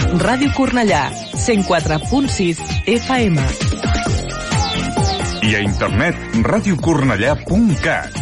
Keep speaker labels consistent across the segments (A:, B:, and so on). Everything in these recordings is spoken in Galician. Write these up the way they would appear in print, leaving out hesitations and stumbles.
A: Ràdio Cornellà, 104.6 FM.
B: I a internet, radiocornellà.cat.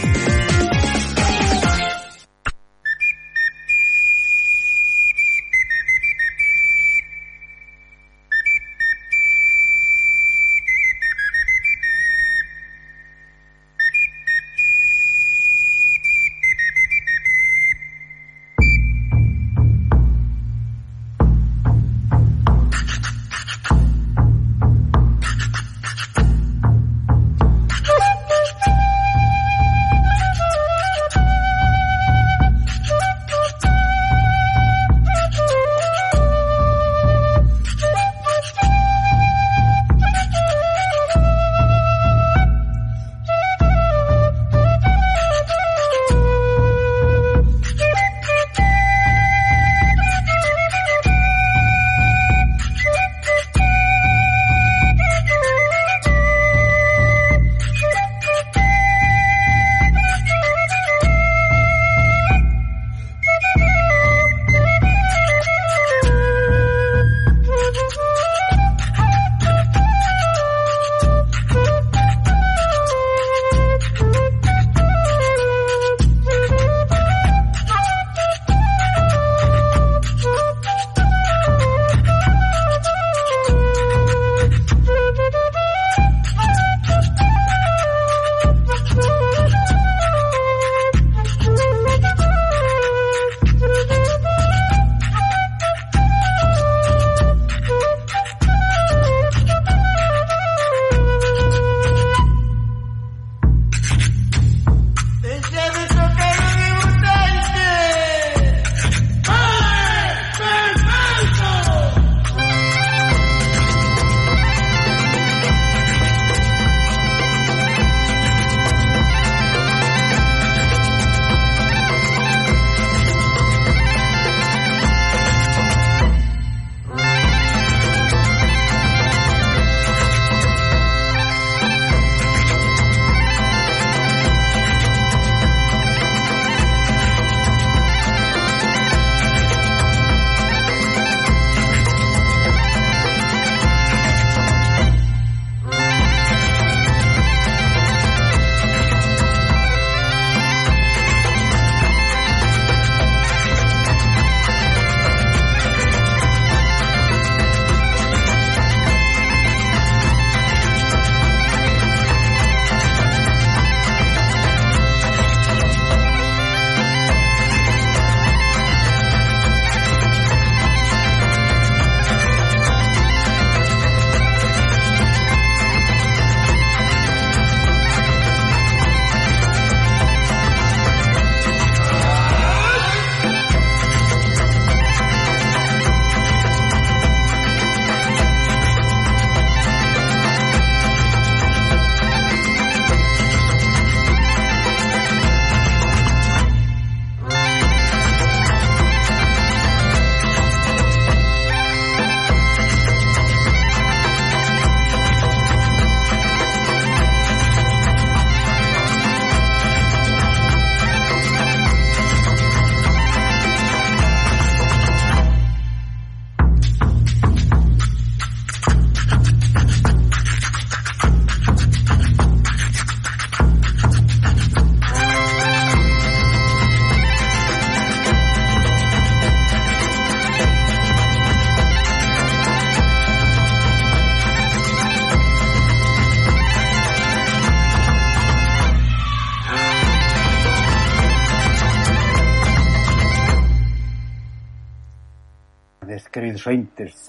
C: Queridos ointes,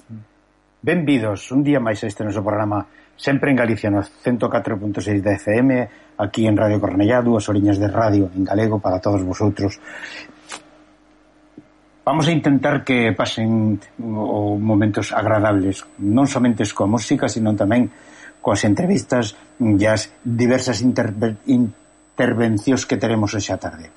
C: benvidos un día máis a este noso programa, sempre en Galicia, no 104.6 da FM, aquí en Radio Cornellá, 2 horiñas de radio en galego para todos vosotros. Vamos a intentar que pasen momentos agradables, non somente coa música, sino tamén coas entrevistas e as diversas intervencións que teremos hoxe a tarde.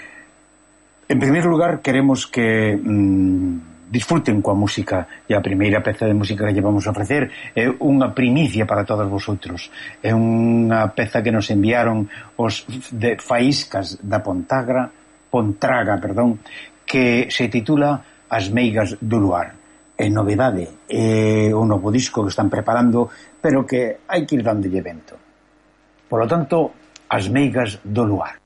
C: En primeiro lugar, queremos que disfruten coa música, e a primeira peza de música que lle vamos a ofrecer é unha primicia para todos vosotros. É unha peza que nos enviaron os de Faíscas da Pontraga, que se titula As Meigas do Luar. novedade, é o novo disco que están preparando, pero que hai que ir dándolle vento. Por lo tanto, As meigas do luar.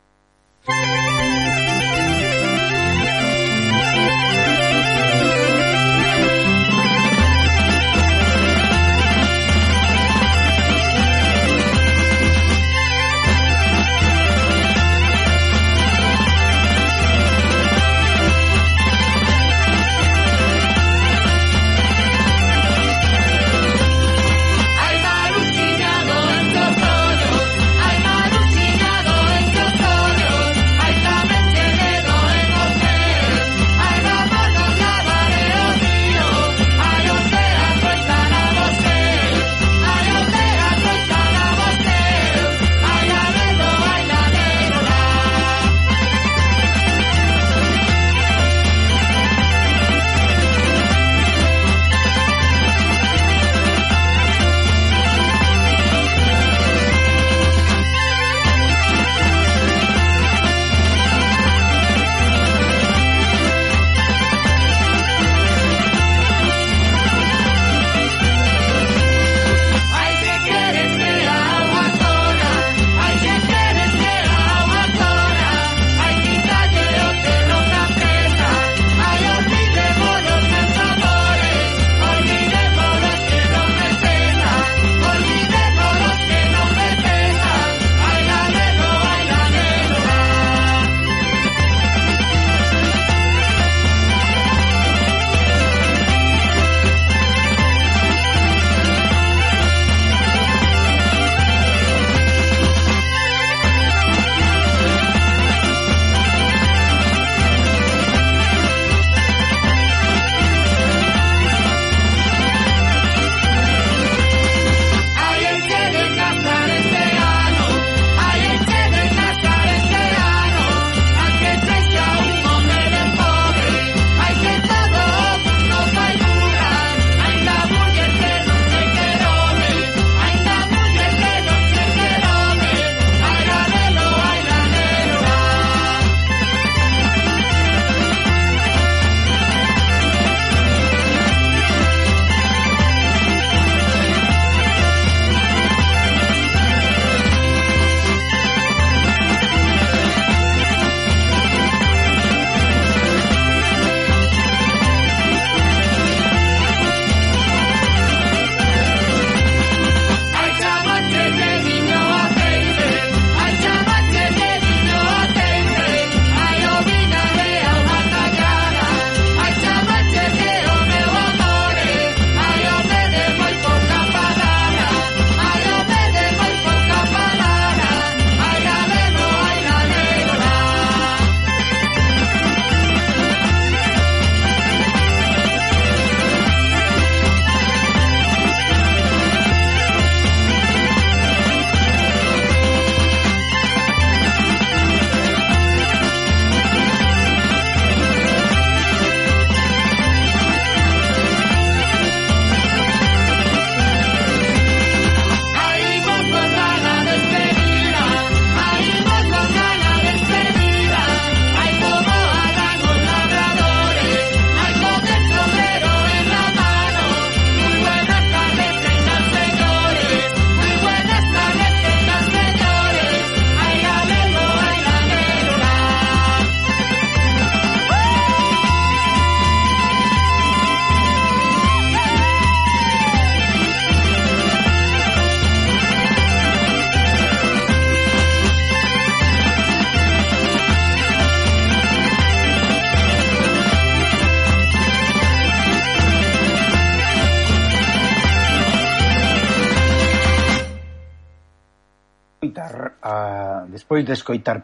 C: Despois de escoitar,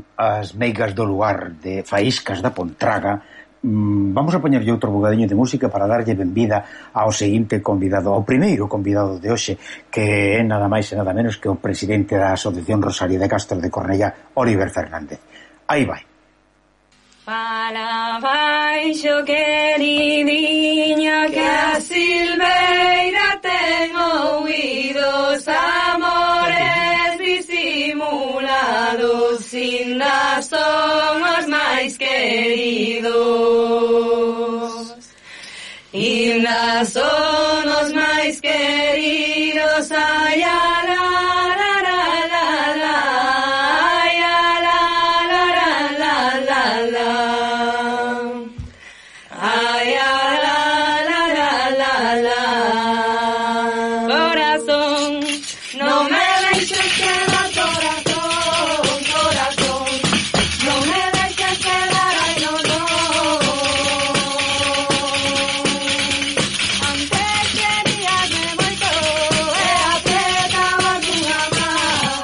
C: As meigas do luar de Faíscas da Pontraga, vamos a poñerlle outro bocadiño de música para darlle benvida ao seguinte convidado, ao primeiro convidado de hoxe, que é nada máis e nada menos que o presidente da Asociación Rosario de Castro de Cornellá, Oliver Fernández. Aí vai.
D: Para baixo, queridiña, que a silveira ten ouídos amores disimulados, sin das son os máis queridos. Himnas son os máis queridos, ai, la, la, la, la, la, ai, la, la, la, la, la, ai, la, la, la, la, corazón, no me dejes quedar, corazón, corazón, no me dejes quedar, ay, no, no. Antes queríasme moito, e apretaba dunha man.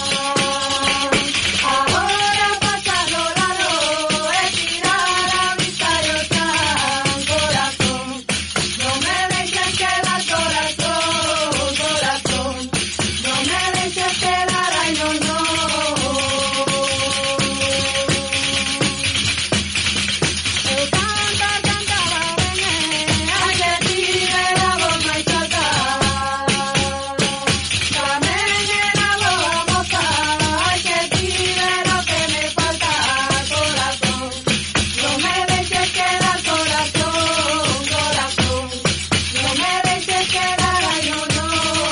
D: Agora pasar do lado, e tirar a vista e o chan, corazón, no me dejes quedar, corazón, corazón, no me dejes quedar, ay, no, no. Eu cantaba ben, a que tivera voz máis alta. Tamén era boa moza, ai, que tivera o que me falta, corazón, no me dejes quedar, corazón, corazón, no me dejes quedar, ay, no, no.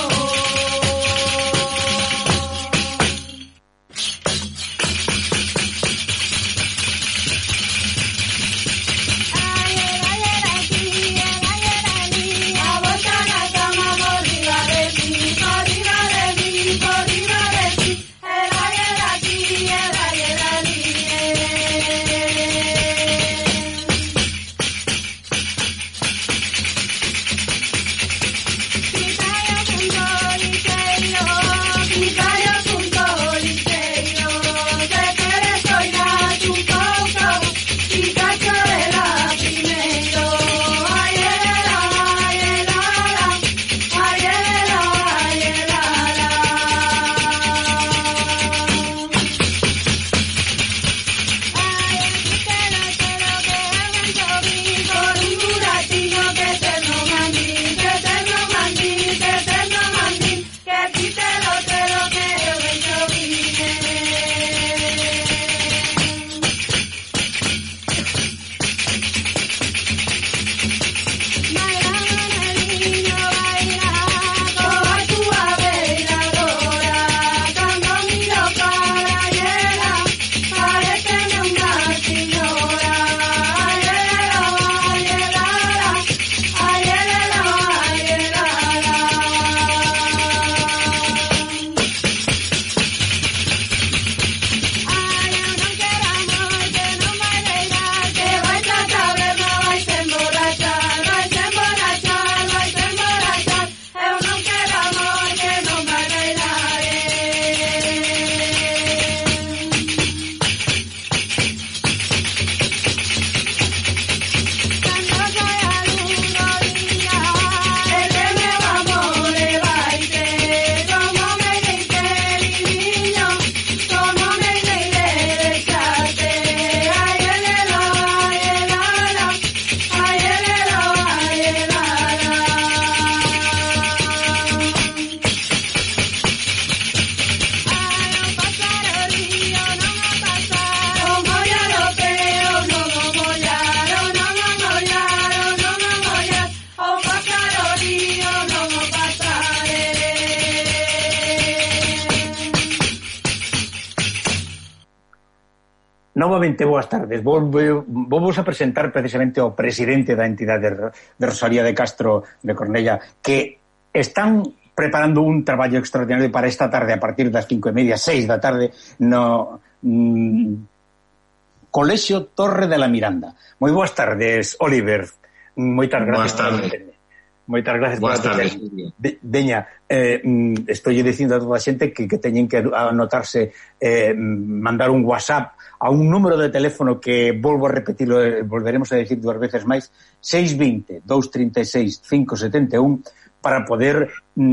D: A boca na cama por riba de ti, por riba de ti, por riba de ti. Era aquí, era ali. Vicario punto liceiro, se queres oirar un pouco, Picacho era primeiro. Ai, era, ai, era, ai, era, ai, era. Con un buratinho que eterno mandín, que eterno mandín, que eterno mandín, que quítelo que eu veño vine. Baila, menino, baila, coa túa beiradora, cando miro para ela, paréceme unha señora. Ai, ela, ai, ela, ai, ela, ai, ela. Ai, eu non quero amor que non vai beirar, que vai pra taberna, vai se emborrachar, vai se emborrachar, vai se emborrachar. Eu non quero amor que non vai beirar. Cando sai a luna viña, e que meu amor e vai ter, como me deixe liviño, como me deixe deixarte. Ai, elelo, ai, elala, ai, elelo, ai, elala. Ai, o pasarorío non a pasar, o mollado pero non o mollaron, non o mollaron, non o mollar, o pasarorío non o pasare.
C: Novamente, boas tardes. Vou a presentar precisamente ao presidente da entidade de Rosalía de Castro de Cornella, que están preparando un traballo extraordinario para esta tarde a partir das 5:30, 6 da tarde no Colexio Torre de la Miranda. Moi boas tardes, Oliver. Moitas gracias.
E: Boas tardes.
C: Moitas gracias
E: Boas
C: por
E: tardes.
C: Veña, estou dicindo a toda a xente que teñen que anotarse, mandar un WhatsApp a un número de teléfono que volvo a repetirlo, volveremos a decir 2 veces máis, 620 236 571, para poder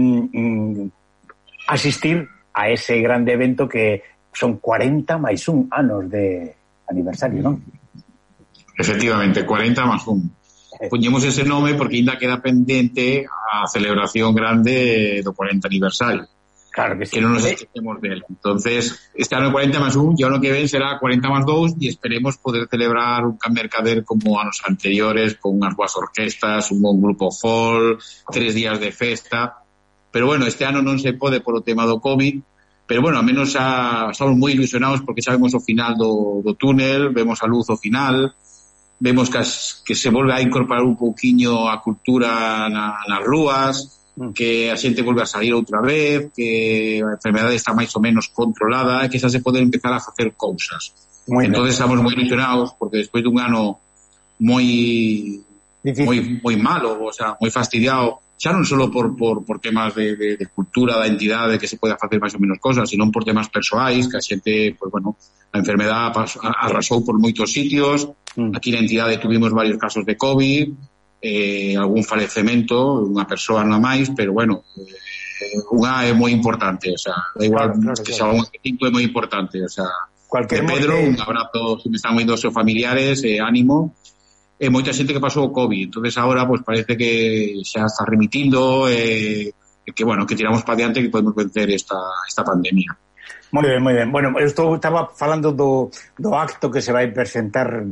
C: asistir a ese grande evento que son 40 máis 1 anos de aniversario, non?
E: Efectivamente, 40 máis 1. Poñemos ese nome porque ainda queda pendente a celebración grande do 40 aniversario.
C: Claro que sí.
E: Que non nos esquecemos dele. Entonces, este ano 40+1, e o ano que ven será 40+2 e esperemos poder celebrar un Can Mercader como anos anteriores, con unhas boas orquestas, un bon grupo folk, 3 días de festa. Pero bueno, este ano non se pode por o tema do COVID, pero bueno, a menos estamos moi ilusionados porque xa vemos o final do túnel, vemos a luz ao final, vemos que se volve a incorporar un pouquiño a cultura nas rúas, que a xente volve a salir outra vez, que a enfermedade está máis ou menos controlada e que xa se poden empezar a facer cousas. Entonces estamos moi ilusionados porque despois dun ano moi malo, o sea, moi fastidiado, xa non só por temas de cultura da entidade que se pode facer máis ou menos cosas, sino por temas persoais, que a xente, pues bueno, a enfermedade arrasou por moitos sitios. Aquí na entidade tuvimos varios casos de COVID, algún falecemento, unha persoa non máis, pero bueno, unha é moi importante, o sea, da igual claro, que xa un cinco é moi importante, o sea, de Pedro, un abrazo, se me están oindo os seus familiares, ánimo, e moita xente que pasou o COVID, entonces agora pues parece que xa está remitindo, que bueno, que tiramos para diante, que podemos vencer esta pandemia.
C: Moi ben, moi ben. Bueno, eu estaba falando do acto que se vai presentar,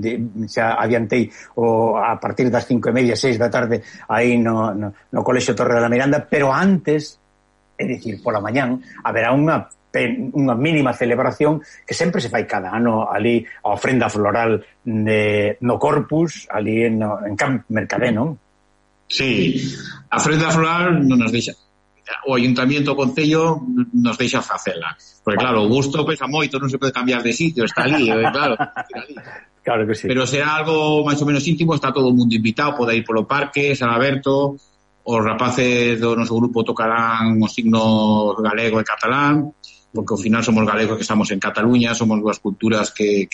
C: xa adiantei, a partir das 5:30, 6 da tarde, aí no Colexio Torre de la Miranda, pero antes, é dicir, pola mañán, haberá unha mínima celebración que sempre se fai cada ano ali, a ofrenda floral no Corpus, ali en Can Mercader, non?
E: Sí, a ofrenda floral non nos deixa, o Ayuntamiento, o Concello nos deixa facela. Porque claro, o gusto pesa moito, non se pode cambiar de sitio, está ali, claro.
C: Claro que sí.
E: Pero será algo máis ou menos íntimo, está todo o mundo invitado, pode ir polo parque, será aberto, os rapaces do noso grupo tocarán os signos galego e catalán, porque ao final somos galegos que estamos en Cataluña, somos dúas culturas que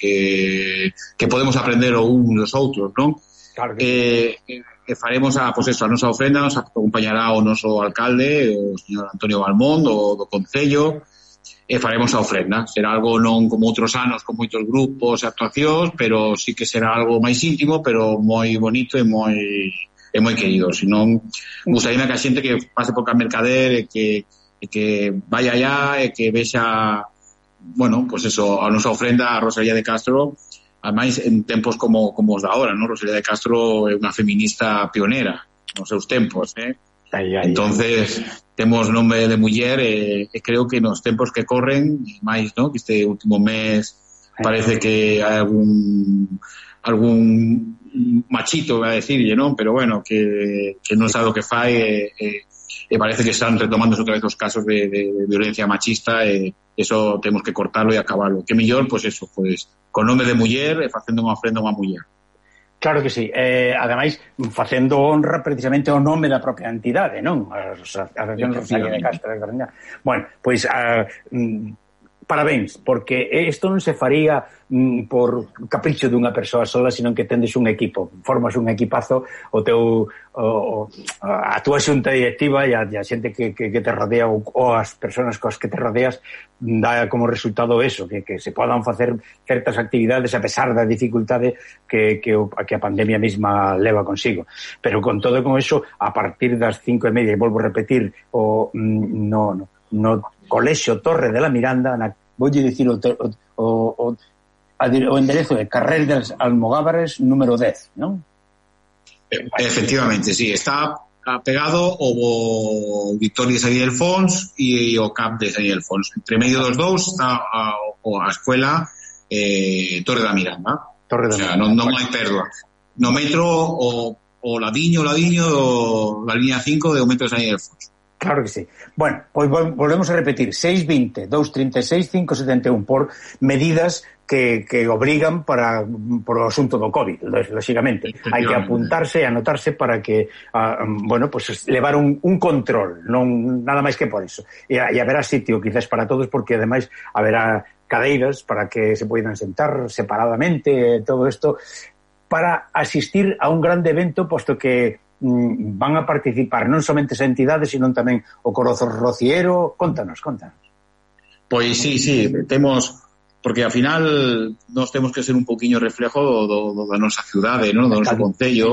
E: podemos aprender o uns dos outros, non?
C: Claro que
E: que faremos a nosa ofrenda, nos acompañará o noso alcalde, o señor Antonio Balmón, do Concello, e faremos a ofrenda. Será algo non como outros anos, con moitos grupos e actuacións, pero sí que será algo máis íntimo, pero moi bonito e moi querido. Senón, gustaríame que a xente que pase por Can Mercader e que vaya allá e que vexa, bueno, pues eso, a nosa ofrenda a Rosalía de Castro, ademais en tempos como os da ahora, ¿no? Rosalía de Castro é unha feminista pionera nos seus tempos, entonces temos nome de muller e creo que nos tempos que corren máis, ¿no? Que este último mes parece que hai algún machito, vai a decirlle, ¿no? Pero bueno, que non sabe o que fai e parece que están retomando outra vez os casos de violencia machista e eso temos que cortarlo e acabarlo. Que mellor, pues eso, pues con nome de muller e facendo unha ofrenda a unha muller.
C: Claro que sí. Ademais, facendo honra precisamente ao nome da propia entidade, non? A Asociación Rosalía de Castro. Bueno, pois parabéns, porque isto non se faría por capricho dunha persoa sola, sino que tendes un equipo, formas un equipazo, a túa xunta directiva e a xente que te rodea ou as persoas coas que te rodeas dá como resultado eso, que se podan facer certas actividades a pesar da dificultade que a pandemia mesma leva consigo. Pero con todo con eso, a partir das 5:30, volvo a repetir, no Colexio Torre de la Miranda, voulle dicir o enderezo de Carrer das Almogávares número 10, non?
E: Efectivamente, sí, está pegado o Auditorio de San Ildefonso e o CAP de San Ildefonso. Entre medio dos dous está a escuela Torre da Miranda. O sea, non hai perda. No metro o ladiño da línea 5 do metro de San Ildefonso.
C: Claro que sí. Bueno, pois volvemos a repetir, 620 236 571 por medidas que obrigan por o asunto do COVID, lógicamente. Hai que apuntarse e anotarse para que, bueno, pues levar un control, non nada máis que por eso. E haberá sitio quizás para todos, porque ademais haberá cadeiras para que se poidan sentar separadamente, todo isto, para asistir a un grande evento, posto que van a participar non somente as entidades, sino tamén o Coro Rociero. Contanos.
E: Pois sí, temos, porque ao final nós temos que ser un pouquiño reflejo da nosa ciudade, non? Do noso concello,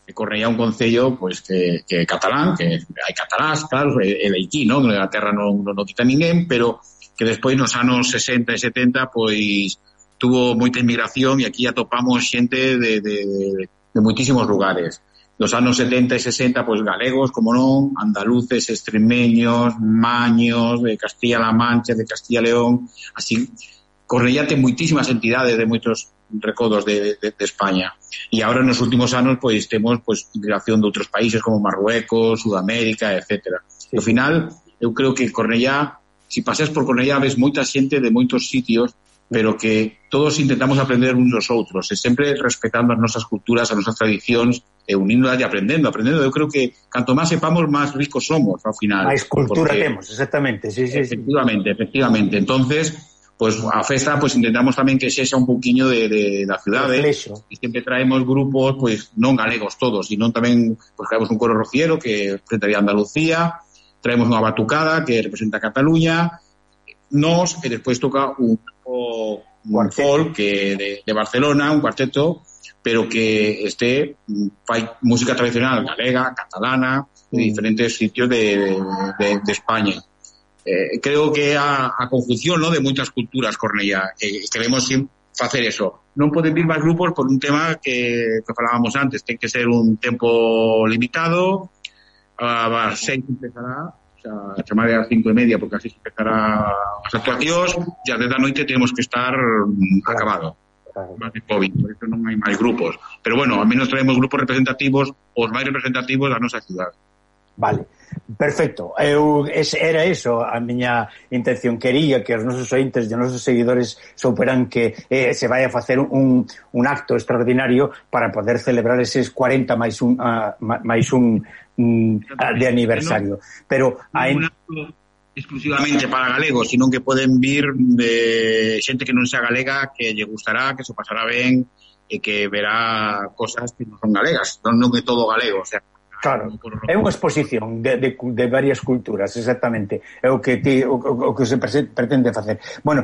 E: Cornellá é un concello pois que catalán, que hai catalás, claro, e aquí, non? A terra non quita ninguén, pero que despois nos anos 60 e 70 pois tuvo moita inmigración e aquí atopamos xente de moitísimos lugares. Nos anos 70 e 60 pois galegos, como non, andaluces, extremeños, maños, de Castilla-La Mancha, de Castilla-León, así. Cornellá ten moitísimas entidades de moitos recodos de España. E agora nos últimos anos pois temos pois migración de outros países como Marruecos, Sudamérica, etcétera. Sí. Ao final, eu creo que Cornellá, se pasas por Cornellá ves moita xente de moitos sitios, pero que todos intentamos aprender uns dos outros, e sempre respetando as nosas culturas, as nosas tradicións, e uníndolas e aprendendo. Eu creo que canto máis sepamos, máis ricos somos ao final.
C: Máis cultura temos, exactamente. Sí.
E: Efectivamente. Entonces, pues a festa pues intentamos tamén que sexa un pouquiño de da cidade, e sempre traemos grupos pues non galegos todos, e non tamén pues traemos un coro rociero que representaría Andalucía, traemos unha batucada que representa Cataluña, nos, e despois toca un folk que de Barcelona, un cuarteto, pero que fai música tradicional galega, catalana, de diferentes sitios de España. Creo que a conjunción, ¿no?, de moitas culturas Cornellá, queremos facer eso. Non poden vir máis grupos por un tema que falábamos antes, ten que ser un tempo limitado, a 6 empezará, o sea, a chamar a 5:30 porque así empezará as actuacións, e a 10 da noite temos que estar acabado. Más de COVID, por eso non hai máis grupos. Pero bueno, ao menos traemos grupos representativos, os máis representativos da nosa cidade.
C: Vale, perfecto. Era eso a miña intención. Quería que os nosos ointes e os nosos seguidores souperan que se vai a facer un acto extraordinario para poder celebrar eses 40 máis un de aniversario. Pero
E: un acto exclusivamente para galegos, sino que poden vir de xente que non sea galega, que lle gustará, que se pasará ben e que verá cosas que non son galegas, non é todo galego, o sea.
C: Claro, é unha exposición de varias culturas, exactamente. É o que se pretende facer. Bueno,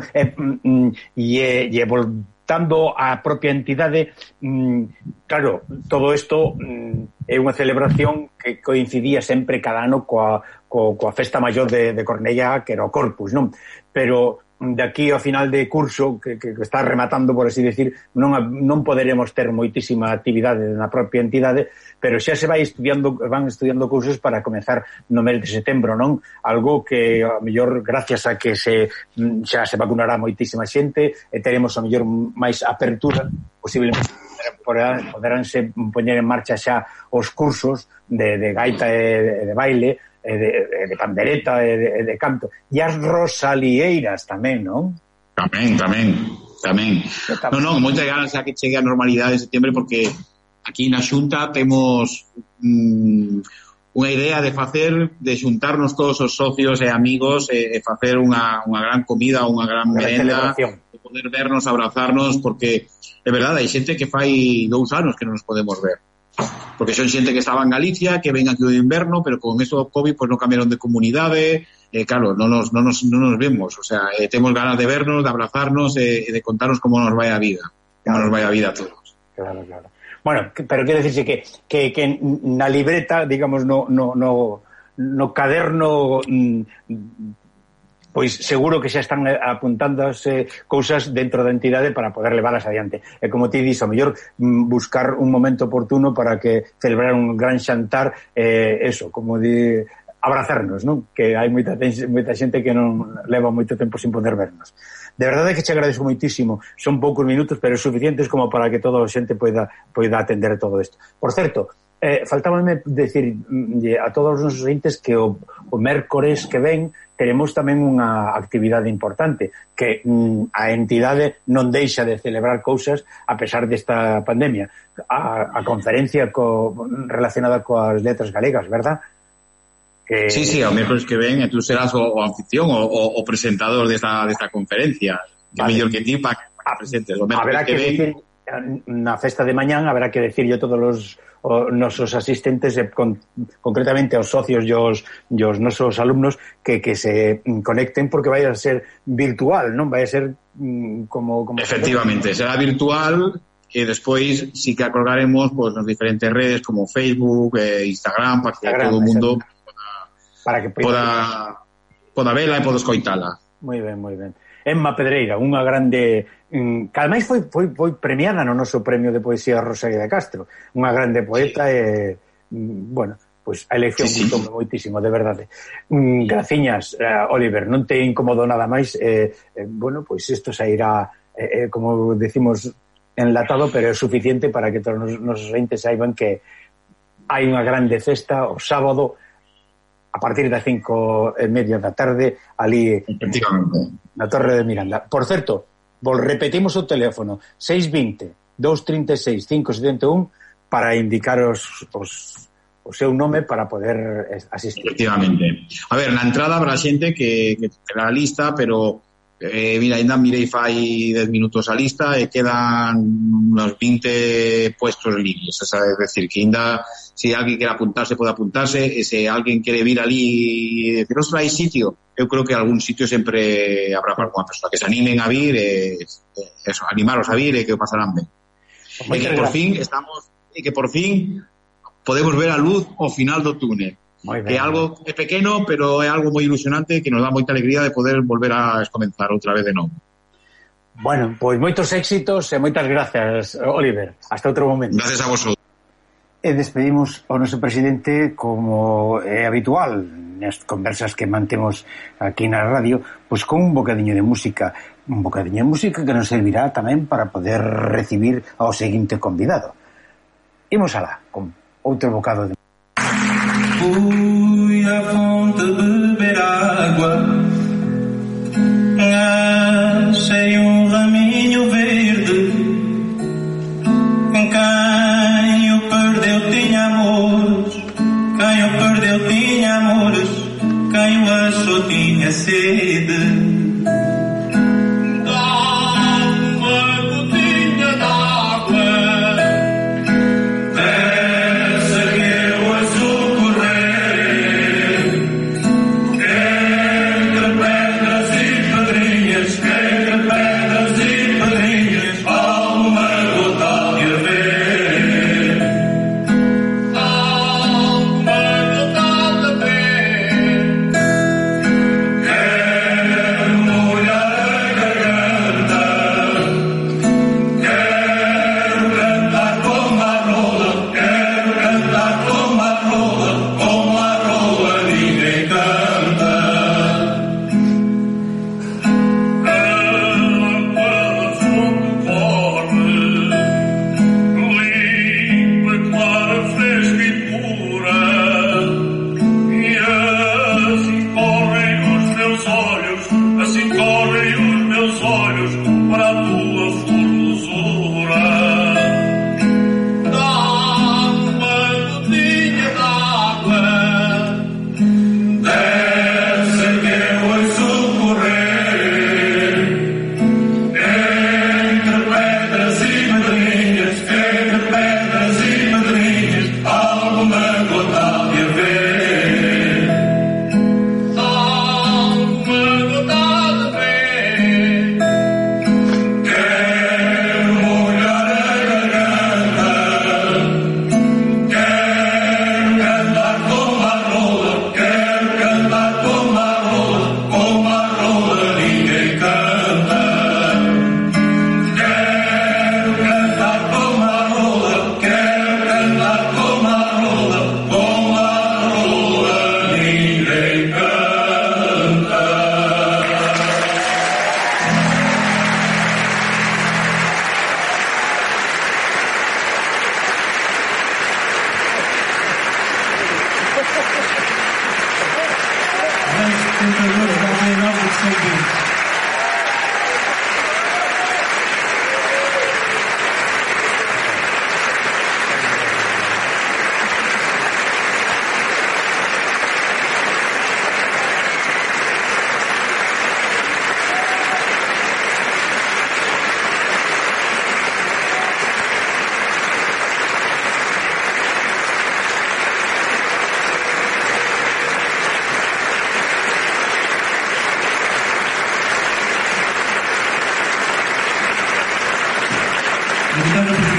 C: e voltando á propia entidade, claro, todo isto é unha celebración que coincidía sempre cada ano coa festa maior de Cornellá, que era o Corpus, non? Pero de aquí ao final de curso que está rematando, por así decir, non poderemos ter moitísima actividade na propia entidade, pero xa se van estudiando cursos para comezar no mes de setembro, non? Algo que a mellor gracias a que xa se vacunará moitísima xente e teremos a mellor máis apertura, posiblemente poderánse poñer en marcha xa os cursos de gaita e de baile, de pandereta e de canto, e as rosalieiras tamén, non?
E: Tamén. Non, moitas ganas a que chegue a normalidade en setembro, porque aquí na Xunta temos unha idea de xuntarnos todos os socios e amigos e facer unha gran comida, unha gran merenda, de poder vernos, abrazarnos, porque é verdade, hai xente que fai 2 anos que non nos podemos ver, porque son xente que estaba en Galicia, que ven aquí o inverno, pero con eso do COVID pues non cambiaron de comunidade, claro, non nos vemos, o sea, temos ganas de vernos, de abrazarnos e de contarnos como nos vai a vida, como nos vai a vida a todos.
C: Claro. Bueno, pero quero dicirse que na libreta, digamos, no caderno, pois seguro que xa están apuntándose cousas dentro da entidade para poder leválas adiante. E como ti dis, ao mellor buscar un momento oportuno para que celebrar un gran xantar, eso, como di, abrazarnos, non? Que hai moita xente que non leva moito tempo sin poder vernos. De verdade que che agradezo moitísimo. Son poucos minutos, pero suficientes como para que toda a xente poida atender todo isto. Por certo, faltábame decir a todos os nosos ointes que o mércores que ven teremos tamén unha actividade importante, que a entidade non deixa de celebrar cousas a pesar desta pandemia. A conferencia relacionada coas letras galegas, verdad?
E: Sí, ao mércores que ven, e tú serás o anfitrión, o presentador desta conferencia. Que mellor que ti para presentes. O mércores que ven...
C: Na festa de mañán haberá que decirlle todos os nosos asistentes, concretamente aos socios e os nosos alumnos, que se conecten, porque vai a ser virtual, non? Vai a ser como
E: efectivamente, será virtual, e despois sí que acordaremos pois, nas diferentes redes como Facebook, Instagram, para que todo o mundo
C: para que
E: poda vela e poda escoitala.
C: Moi ben, moi ben. Emma Pedreira, unha grande que ademais foi premiada no noso premio de poesía Rosalía de Castro, unha grande poeta e bueno, pois a elección gustoume moitísimo, de verdade. Graciñas, Oliver, non te incomodo nada máis, bueno, pois isto sairá como decimos enlatado, pero é suficiente para que todos os nosos entes saiban que hai unha grande festa o sábado a partir das 5:30 da tarde ali na Torre de Miranda. Por certo, repetimos o teléfono 620-236-571 para indicaros o seu nome para poder asistir.
E: Efectivamente. A ver, na entrada habrá xente que terá a lista, pero mira, ainda mirei fai 10 minutos a lista e quedan unos 20 puestos libres, es decir, que ainda se alguén quere apuntarse, pode apuntarse, e se alguén quere vir ali e decir, ostras, hai sitio, eu creo que algún sitio sempre habrá para alguna persona que se animen a vir eso, animaros a vir e que o pasarán ben. E que por fin podemos ver a luz ao final do túnel. Que é algo pequeno, pero é algo moi ilusionante que nos dá moita alegría de poder volver a comenzar outra vez de novo.
C: Bueno, pois moitos éxitos e moitas gracias, Oliver. Hasta outro momento.
E: Gracias a vosotros.
C: E despedimos ao noso presidente como é habitual nas conversas que mantemos aquí na radio, pois con un bocadiño de música que nos servirá tamén para poder recibir ao seguinte convidado. Imos alá con outro bocado de
F: fui à fonte beber água, achei raminho verde. Quem o perdeu tinha amores, quem o perdeu tinha amores, quem o achou tinha sede.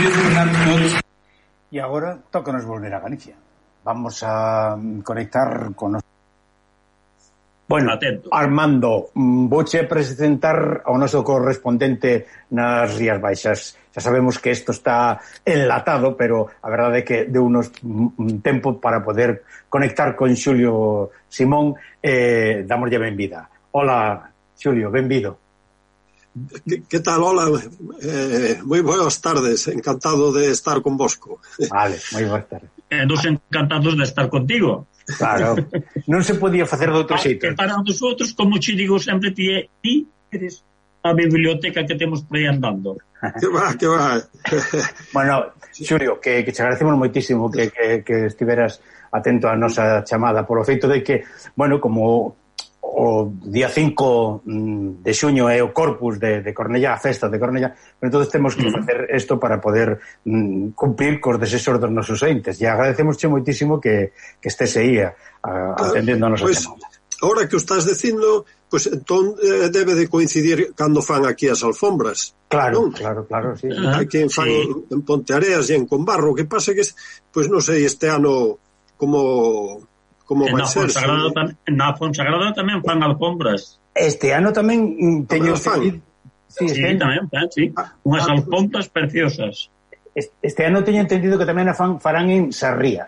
C: E agora tócanos volver a Galicia. Vamos a conectar con Bueno,
G: atento.
C: Armando, vouche presentar ao noso correspondente nas Rías Baixas. Xa sabemos que isto está enlatado, pero a verdade é que deu unos tempo para poder conectar con Xulio Simón. Damoslle benvida. Hola, Xulio, benvido.
H: Que tal? Hola, moi boas tardes, encantado de estar convosco.
C: Vale, moi boas tardes.
G: Nos encantados de estar contigo.
C: Claro, non se podía facer de outro xeito.
G: Que para nosotros, como che digo sempre, ti eres a biblioteca que temos por aí andando.
H: Que va.
C: Bueno, Xulio, que te agradecemos moitísimo que estiveras atento a nosa chamada, polo feito de que, bueno, como o día 5 de xuño é o Corpus de Cornellá, a festa de Cornellá, pero entón temos que facer isto para poder cumplir cos desexos dos nosos entes. E agradecemosche moitísimo que estés aí atendendo a nosa chamada.
H: Ahora que o estás dicindo, pues entón debe de coincidir cando fan aquí as alfombras.
C: Claro, sí.
H: Hai que fan en Ponteareas e en Combarro. O que pasa que, pues non sei, este ano como vai ser.
G: Na Fonsagrada tamén fan alfombras.
C: Este ano tamén teño
G: fan. Sí, tamén fan, sí. Unhas alfombras preciosas.
C: Este ano teño entendido que tamén farán en Sarria.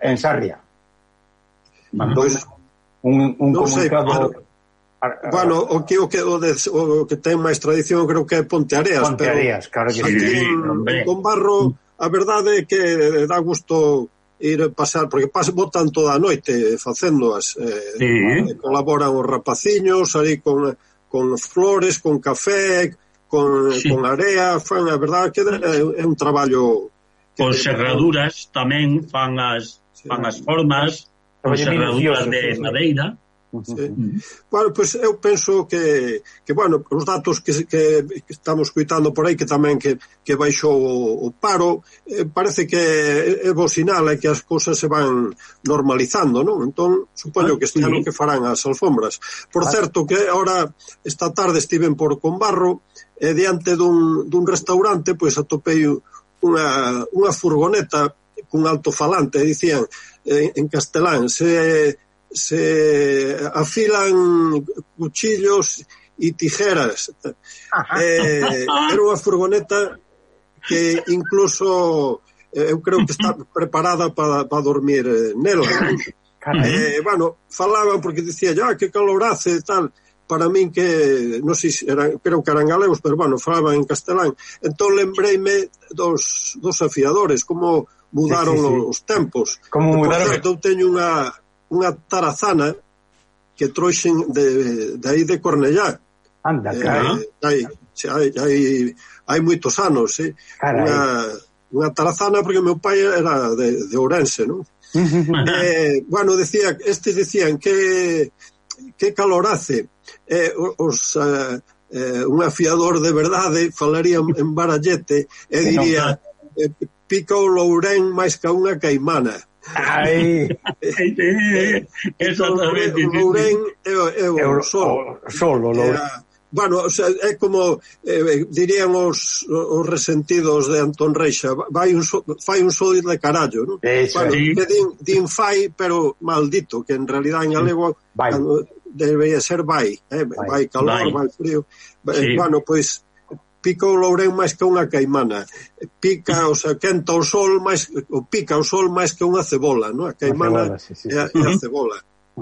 C: Mandou un comunicado.
H: Bueno, o que ten máis tradición creo que é Ponteareas.
C: Ponteareas, claro que
H: sí. Con Barro, a verdade é que dá gusto ir a pasar, porque botan toda a noite facéndoas, colaboran os rapaciños ali con flores, con café, con area, fan, a verdade que é un traballo
G: con serraduras tamén fan as formas, con serraduras de madeira.
H: Sí. Bueno, pues eu penso que bueno, os datos que estamos coitando por aí, que tamén que baixou o paro, parece que é bo sinal, é que as cousas se van normalizando, non? Entón, supoño que este ano que farán as alfombras. Por certo, que ahora esta tarde estiven por Combarro e diante dun restaurante, pois atopei unha furgoneta cun alto-falante, dicían en castelán, se afilan cuchillos e tijeras. Era unha furgoneta que incluso eu creo que está preparada para dormir nela. Bueno, falaban porque dicía que calor hace tal, para min que non sei, creo que eran galegos, pero bueno, falaban en castelán. Entón lembreime dos afiadores, como mudaron os tempos. Como mudaron. Por certo, eu teño unha tarazana que trouxen de aí de Cornellá.
C: Anda, carai.
H: Hai moitos anos, unha tarazana, porque meu pai era de Ourense, non? Bueno, estes decían que calor hace. Un afiador de verdade falaría en barallete e diría pica o Lourén máis que unha caimana.
C: Ai,
H: exactamente. O Lourén é o solo. Bueno, o sea, é como dirían os resentidos de Antón Reixa, fai un sol de carallo, non? Bueno, que din fai, pero maldito, que en realidad en galego debería ser vai calor, vai frío. Bueno, pois pica o Lourén máis que unha caimana. Pica, o sea, quenta o sol máis, o pica o sol máis que unha cebola, non? A caimana é a cebola.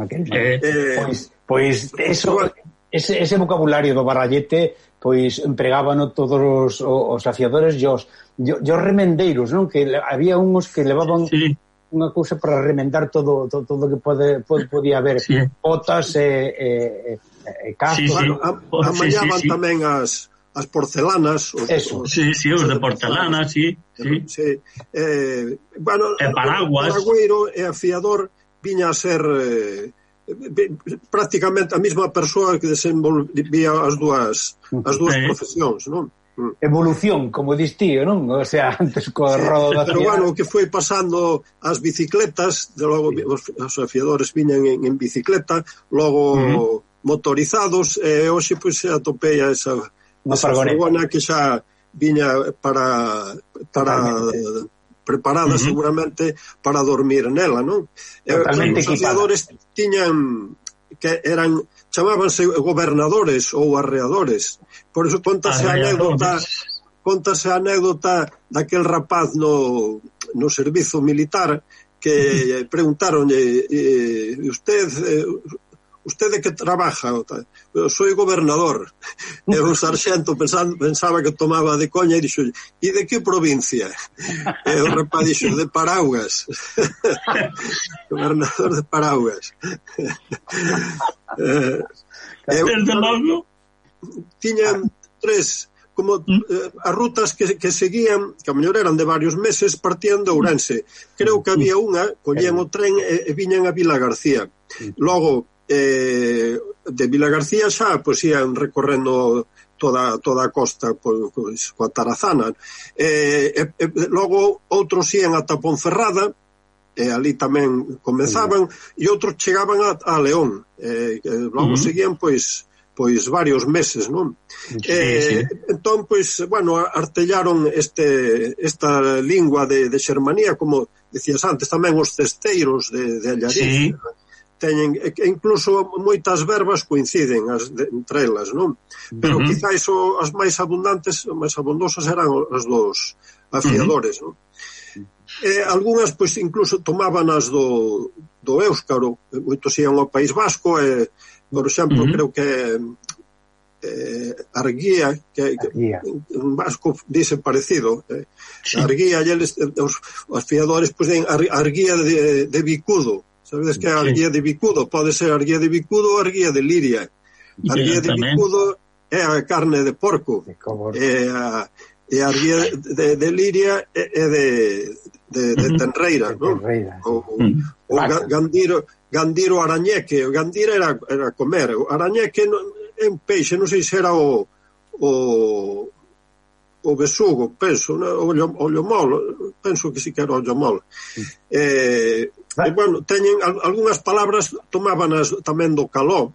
C: Pois eso, ese vocabulario do barallete, pois empregábano todos os afiadores e os remendeiros, non? Que había uns que levaban unha cousa para remendar todo que podía haber, botas e cascos.
H: Amañaban tamén as porcelanas.
G: Os de porcelana,
H: bueno,
G: e paraguas.
H: O paragueiro e afiador viña a ser prácticamente a mesma persoa que desenvolvía as dúas profesións, non?
C: Evolución, como dis tío, non? O sea, antes coa roda da
H: pero bueno, o que foi pasando as bicicletas, de logo os afiadores viñan en bicicleta, logo motorizados, e hoxe pois se atopei a esa furgona que xa viña para preparada seguramente para dormir nela, non? Os afiadores tiñan que chamábanse gobernadores ou arreadores. Por eso contase a anécdota daquel rapaz no servizo militar que preguntaronlle usted de que trabaja? Eu soy gobernador. E o sarxento pensaba que tomaba de coña e dixo, e de que provincia? E o rapaz dixo, de Paraugas. Gobernador de Paraugas. Tiñan tres como as rutas que seguían, que a mellor eran de varios meses, partían de Ourense. Creo que había unha, collían o tren e viñan a Vila García. Logo de Vila García xa pois ian recorrendo toda a costa pois, coa Tarazana, logo outros ian ata Ponferrada e ali tamén comenzaban e outros chegaban a León, logo seguían pois varios meses, non? Entón, pois, bueno, artellaron esta lingua de Xermanía, como decías antes, tamén os cesteiros de Allariz, teñen, incluso moitas verbas coinciden entre elas, non? Pero quizáis as máis abundantes, as máis abondosas eran as dos afiadores, non? Algúnas, pois, incluso tomaban as do éuscaro, moitos ian ao País Vasco, por exemplo, creo que Arguía, que en vasco dice parecido, Arguía, os afiadores, pois, den Arguía de bicudo. Sabedes que a arguía de bicudo pode ser arguía de bicudo ou arguía de liria. Arguía de bicudo é a carne de porco e a arguía de liria é de tenreira, non? O gandiro arañeque. O gandiro era comer. O arañeque é un peixe, non sei se era o besugo, penso, o llomol, penso que si que era o llomol. Bueno, teñen algunhas palabras tomábanas tamén do caló,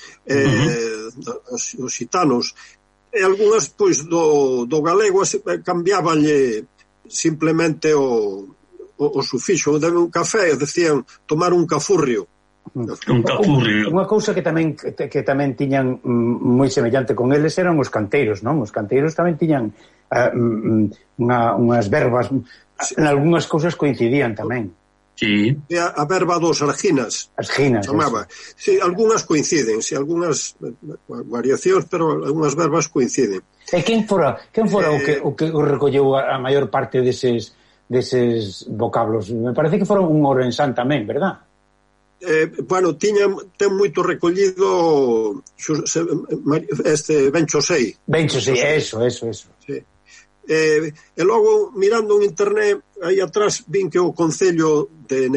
H: os xitanos, e algunhas, pois, do galego cambiábanlle simplemente o sufixo. De un café, decían tomar un cafurrio.
C: Unha cousa que tamén tiñan moi semellante con eles eran os canteiros, non? Os canteiros tamén tiñan unhas verbas, en algunhas cousas coincidían tamén.
G: Sí.
H: A verba dos arginas. Chamaba. Sí, algunhas coinciden, sí, algunhas variacións, pero algunhas verbas coinciden.
C: E quen fora o que recolleu a maior parte deses vocablos? Me parece que foron un orensán tamén, verdad?
H: Bueno, ten moito recollido Benchosei.
C: Eso.
H: Sí. E logo, mirando en internet, aí atrás, vin que o Concello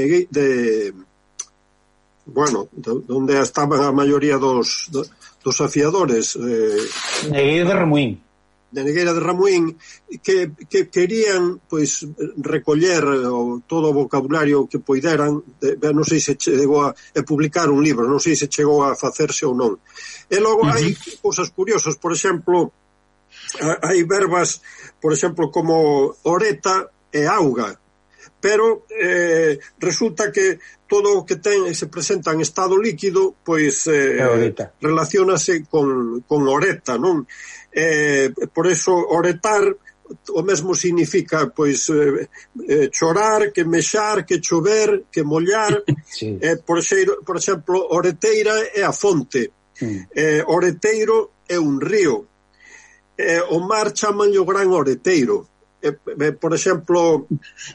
H: onde estaban a maioría dos afiadores,
C: Negueira de Ramuín,
H: de Ramuín, que querían, pois, recoller todo o vocabulario que poideran. Non sei se chegou a publicar un libro, non sei se chegou a facerse ou non. E logo hai cousas curiosas, por exemplo, hai verbas, por exemplo, como oreta e auga, pero resulta que todo o que se presenta en estado líquido, pois relacionase con oreta, non? Por eso oretar o mesmo significa, pois, chorar, que mexar, que chover, que mollar. Por exemplo, oreteira é a fonte, oreteiro é un río. O mar chaman o gran oreteiro. Por exemplo,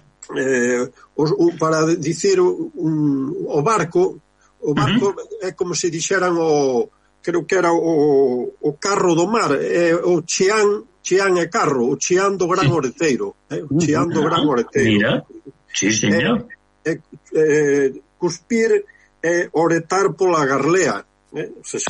H: para dicir o barco é como se dixeran creo que era o carro do mar, o chián é carro, o chián do gran oreteiro, o chián do gran oreteiro.
G: Mira, sí, señor.
H: Cuspir é oretar pola garlea, o sea,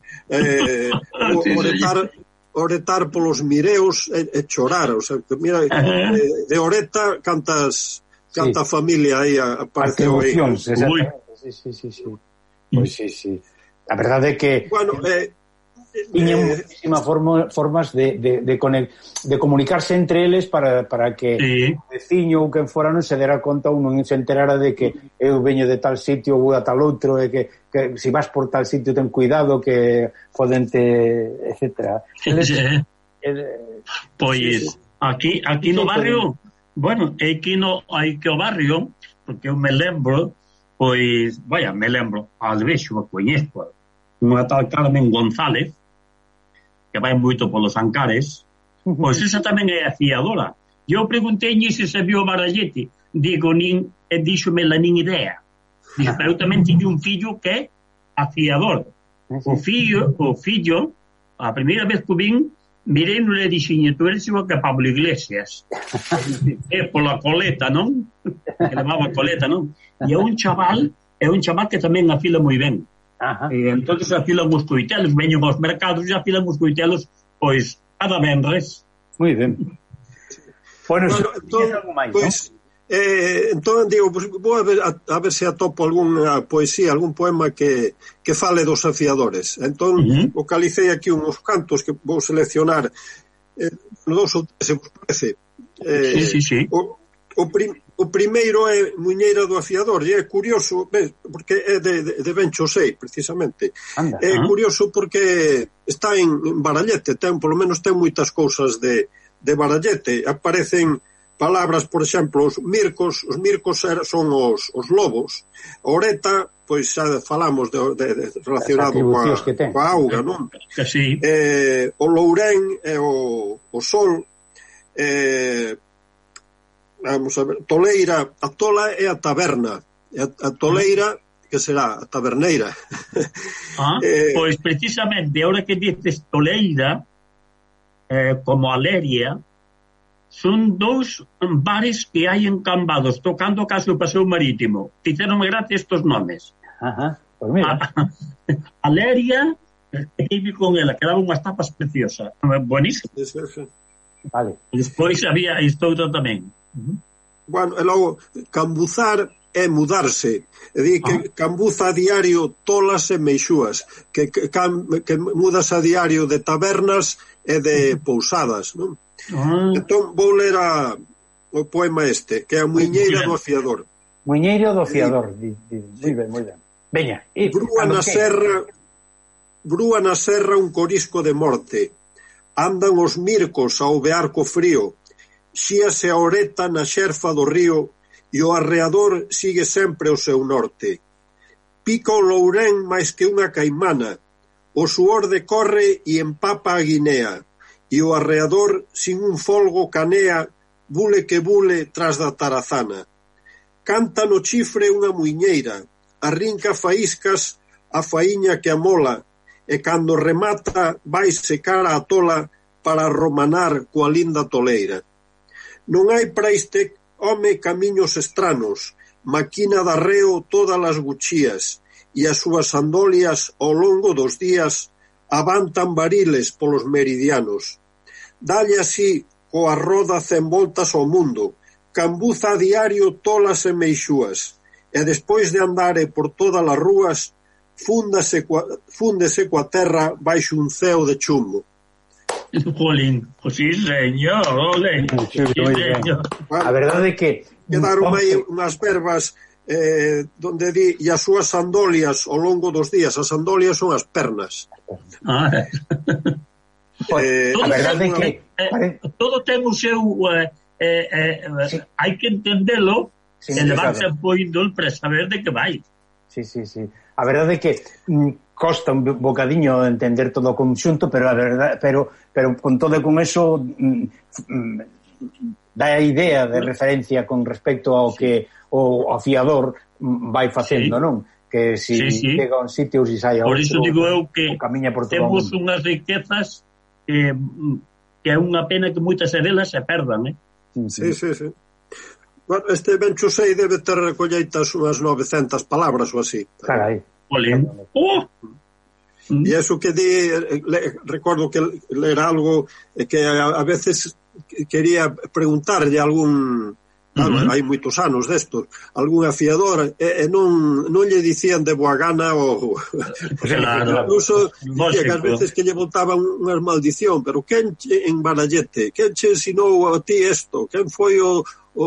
H: oretar polos mireos e chorar, o sea, que mira, de oreta canta familia aí apareceu aí. Sí.
C: Pois sí. A verdade é que...
H: Bueno,
C: tiñan muchísimas formas de comunicarse entre eles para que o veciño ou quen fora non se dera conta ou non se enterara de que eu veño de tal sitio ou a tal outro, e que se vas por tal sitio ten cuidado que fodente, etcétera.
G: Pois aquí no barrio, bueno, aquí no hai que o barrio, porque eu me lembro, pois, me lembro, al vexo me coñezco unha tal Carmen González, que vai moito polos Ancares, pois esa tamén é afiadora. Eu preguntei se sabía o barallete, digo, díxome la nin idea. Dixo, pero eu tamén tiño un fillo que é afiador. O fillo, a primeira vez que o vin, mirei no le dixen, tú eres igual que Pablo Iglesias. É pola coleta, non? Que levaba coleta, non? E é un chaval que tamén afila moi ben. E entonces afilan os coitelos, veñen aos mercados e afilan os coitelos, pois, cada venres.
C: Moi ben. Bueno,
H: entón digo, pues, vou a ver se atopo algunha poesía, algún poema que fale dos afiadores. Entón, localicei aquí uns cantos que vou seleccionar, dos ou tres, se vos parece.
G: Sí.
H: O primeiro é Muiñeira do afiador, e é curioso, porque é de Bencho Sei, precisamente. É curioso porque está en Barallete, polo menos ten moitas cousas de Barallete. Aparecen palabras, por exemplo, os mircos son os lobos. A oreta, pois xa falamos relacionado coa auga, non?
G: Sí.
H: O lourén é o sol. Vamos a ver, toleira, a tola é a taberna, a toleira, que será a taberneira.
G: Pois precisamente, ahora que dices toleira, como a Leria, son dous bares que hai en Cambados, tocando case o Paseo Marítimo. Fixeronme gracia estes nomes.
C: Pois mira.
G: A Leria, que vi con ela, que daba unhas tapas preciosas. Buenísimo.
C: Vale.
G: Despois había isto outro tamén.
H: Bueno, e logo, cambuzar é mudarse, é dicir que cambuza a diario tolas e meixúas, que mudas a diario de tabernas e de pousadas, non? Entón vou ler o poema este, que é a Muiñeira do afiador.
C: Muiñeira do afiador, moi ben. Veña, brúa na serra un corisco de morte, andan os mircos a ovear co frío, xíase a oreta na xerfa do río e o arreador sigue sempre o seu norte. Pica o lourén máis que unha caimana, o suor decorre e empapa a guinea, e o arreador sin un folgo canea, bule que bule tras da tarazana. Canta no chifre unha muiñeira, arrinca faíscas a faiña que amola, e cando remata vai secar a tola para romanar coa linda toleira. Non hai para este home camiños estranos, maquina de arreo todas as guchías, e as súas sandolias ao longo dos días avantan variles polos meridianos. Dalle así, coa roda 100 voltas ao mundo, cambuza a diario tolas e meixúas, e despois de andare por todas as rúas, fúndese coa terra baixo un ceo de chumbo.
G: Jolín, sí, señor, ole. Sí, señor.
C: A verdade é que
H: quedaron aí unhas verbas donde di, e as súas sandolias ao longo dos días, as sandolias son as pernas.
C: A verdade é que
G: todo ten o seu hai que entendelo e levarse poindo para saber de que vai.
C: Sí. A verdade é que costa un bocadiño entender todo o conxunto, pero a verdade, pero con todo e con eso dá a idea de referencia con respecto ao que o afiador vai facendo, non? Que si chega a un sitio ou si sai a outro.
G: Por iso digo eu que
C: temos
G: unhas riquezas que é unha pena que moitas delas se perdan,
H: Sí. Bueno, este Bencho Sei debe ter recolleitas unhas 900 palabras ou así.
C: Carai.
H: E eso que di, recordo que ler algo que a veces quería preguntarlle a algún Claro, hai moitos anos destos. Algún afiador e non lle dicían de boa gana o...
G: Claro.
H: Incluso dicía que ás
G: Lógico.
H: veces que lle botaban unha maldición, pero quen en Barallete? Quen che ensinou a ti isto? Quen foi o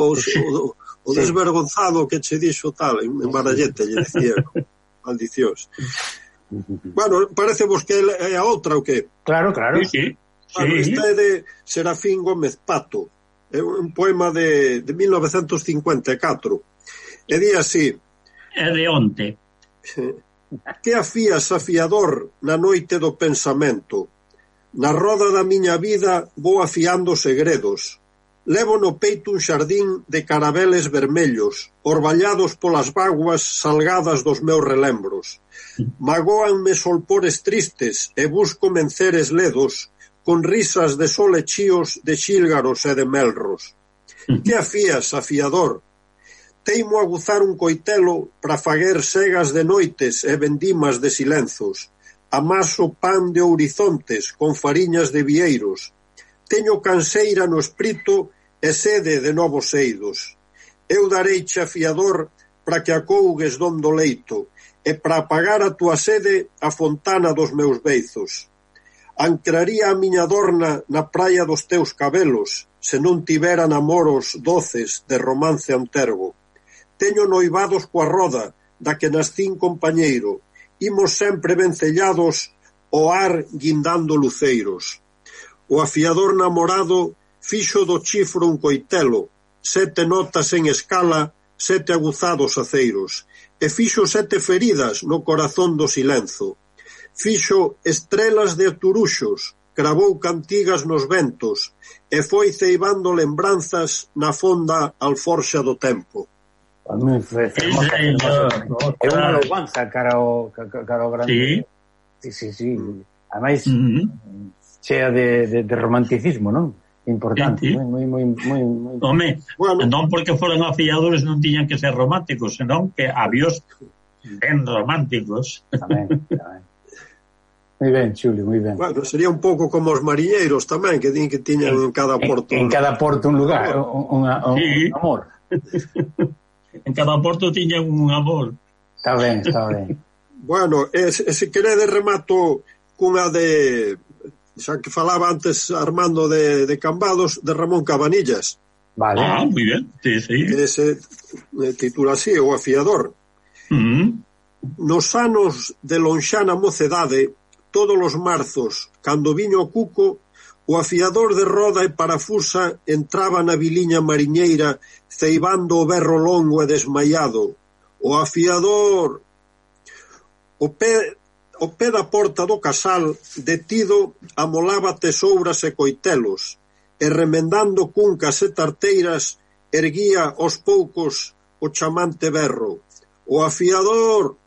H: desvergonzado que che dixo tal? En Barallete lle dicían maldicións. Bueno, parece vos que é a outra o que?
C: Claro, claro.
G: Sí.
H: Bueno, esta é de Serafín Gómez Pato. É un poema de 1954. E di así:
G: É de onte.
H: que afías, afiador, na noite do pensamento? Na roda da miña vida vou afiando segredos. Levo no peito un xardín de carabeles vermellos, orballados polas vaguas salgadas dos meus relembros. Magóanme solpores tristes e busco menceres ledos, con risas de sol e chíos de xílgaros e de melros. Que afías, afiador? Teimo aguzar un coitelo para faguer segas de noites e vendimas de silenzos. Amaso pan de horizontes con fariñas de vieiros. Teño canseira no espírito e sede de novos eidos. Eu dareiche, afiador, para que acougues dondo leito e para apagar a tua sede a fontana dos meus beizos. Ancraría a miña dorna na praia dos teus cabelos, se non tivera namoros doces de romance antergo. Teño noivados coa roda, da que nascín compañeiro, imos sempre vencellados ao ar guindando luceiros. O afiador namorado fixo do chifro un coitelo, 7 notas en escala, 7 aguzados aceiros, e fixo 7 feridas no corazón do silenzo. Fixo estrelas de turuxos, cravou cantigas nos ventos, e foi ceibando lembranzas na fonda alforxa do tempo.
C: É unha louvanza cara ao grande. Sí. Ademais, chea de romanticismo, non? Importante, moi.
G: Home, non porque foran afiadores non tiñan que ser románticos, senón que habios ben románticos.
C: Tamén. Moi ben, Xulio, moi ben.
H: Bueno, sería un pouco como os mariñeiros tamén, que din que tiñan en cada porto...
C: En cada porto un lugar, un amor.
G: En cada porto tiñan un amor.
C: Está ben.
H: Bueno, se queredes remato cunha de... xa que falaba antes Armando de Cambados, de Ramón Cabanillas.
C: Vale.
G: Moi ben, sí.
H: Que se titula así, O afiador. Nos anos de lonxana mocedade, todos os marzos, cando viño o cuco, o afiador de roda e parafusa entraba na viliña mariñeira ceibando o berro longo e desmaiado. O afiador... O pé da porta do casal, detido, amolaba tesouras e coitelos, e remendando cuncas e tarteiras, erguía aos poucos o chamante berro. O afiador...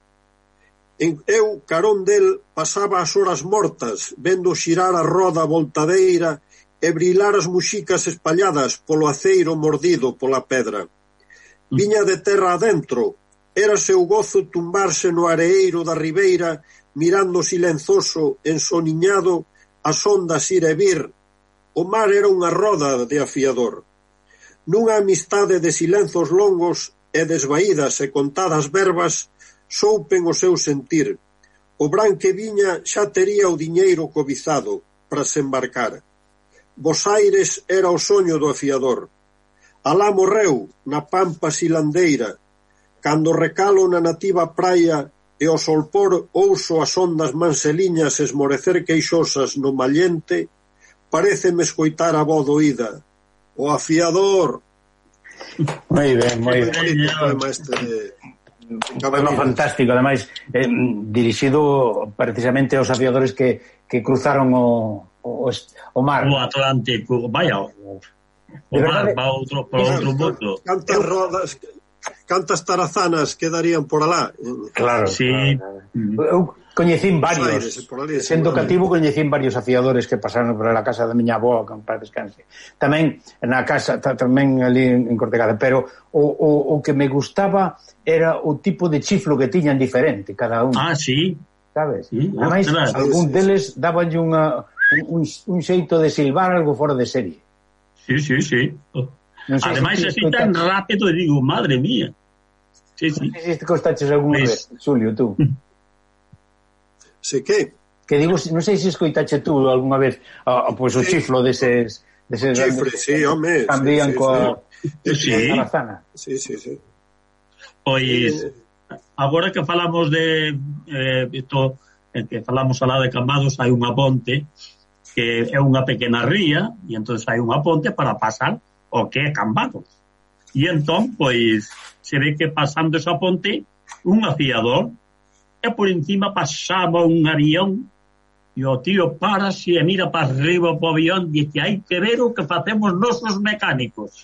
H: Eu, carón del, pasaba as horas mortas, vendo xirar a roda voltadeira e brilar as muxicas espalladas polo aceiro mordido pola pedra. Viña de terra adentro, era seu gozo tumbarse no areeiro da ribeira, mirando silenzoso, ensoniñado, as ondas ir e vir. O mar era unha roda de afiador. Nunha amistade de silenzos longos e desvaídas e contadas verbas, soupen o seu sentir. O branque viña xa tería o diñeiro cobizado para se embarcar. Bos Aires era o soño do afiador. Alá morreu, na pampa silandeira, cando recalo na nativa praia e o solpor ouso as ondas manseliñas esmorecer queixosas no mallente, pareceme escoitar a voz doída. O afiador.
C: Moi ben. Bueno, fantástico, ademais dirixido precisamente aos afiadores que cruzaron o mar.
G: O Atlántico, vaya, o mar para outro mundo.
H: Cantas rodas, cantas tarazanas quedarían por alá.
C: Claro.
G: Sí.
C: Eu coñecín varios, sendo cativo coñecín varios afiadores que pasaron por a casa da miña avó, que para descanse. Tamén na casa, tamén ali en Cortegada, pero o que me gustaba era o tipo de chiflo que tiñan diferente cada un.
G: Sí.
C: Sabes? Sí, ademais, algún deles dabanlle un xeito de silbar algo fora de serie.
G: Sí.
C: Non sei
G: Ademais,
C: se
G: así tan rápido, e digo, madre mía. Sí, sí.
C: Non sei se te costaches algunha
G: Pois-
C: vez, Xulio, tú.
H: Sí que?
C: Que digo, non sei se escoitache tú algunha vez pois o
H: Sí.
C: chiflo deses
H: Chifre, sí, home.
C: cambian coa
G: Sí.
C: alazana.
H: Sí, sí, sí.
G: Pois, agora que falamos de isto, que falamos alá de Cambados, hai unha ponte que é unha pequena ría, e entón hai unha ponte para pasar o que é Cambados. E entón, pois, se ve que pasando esa ponte, un afiador, e por encima pasaba un avión, e o tío para e mira para arriba o avión, e dice, hai que ver o que facemos nosos mecánicos.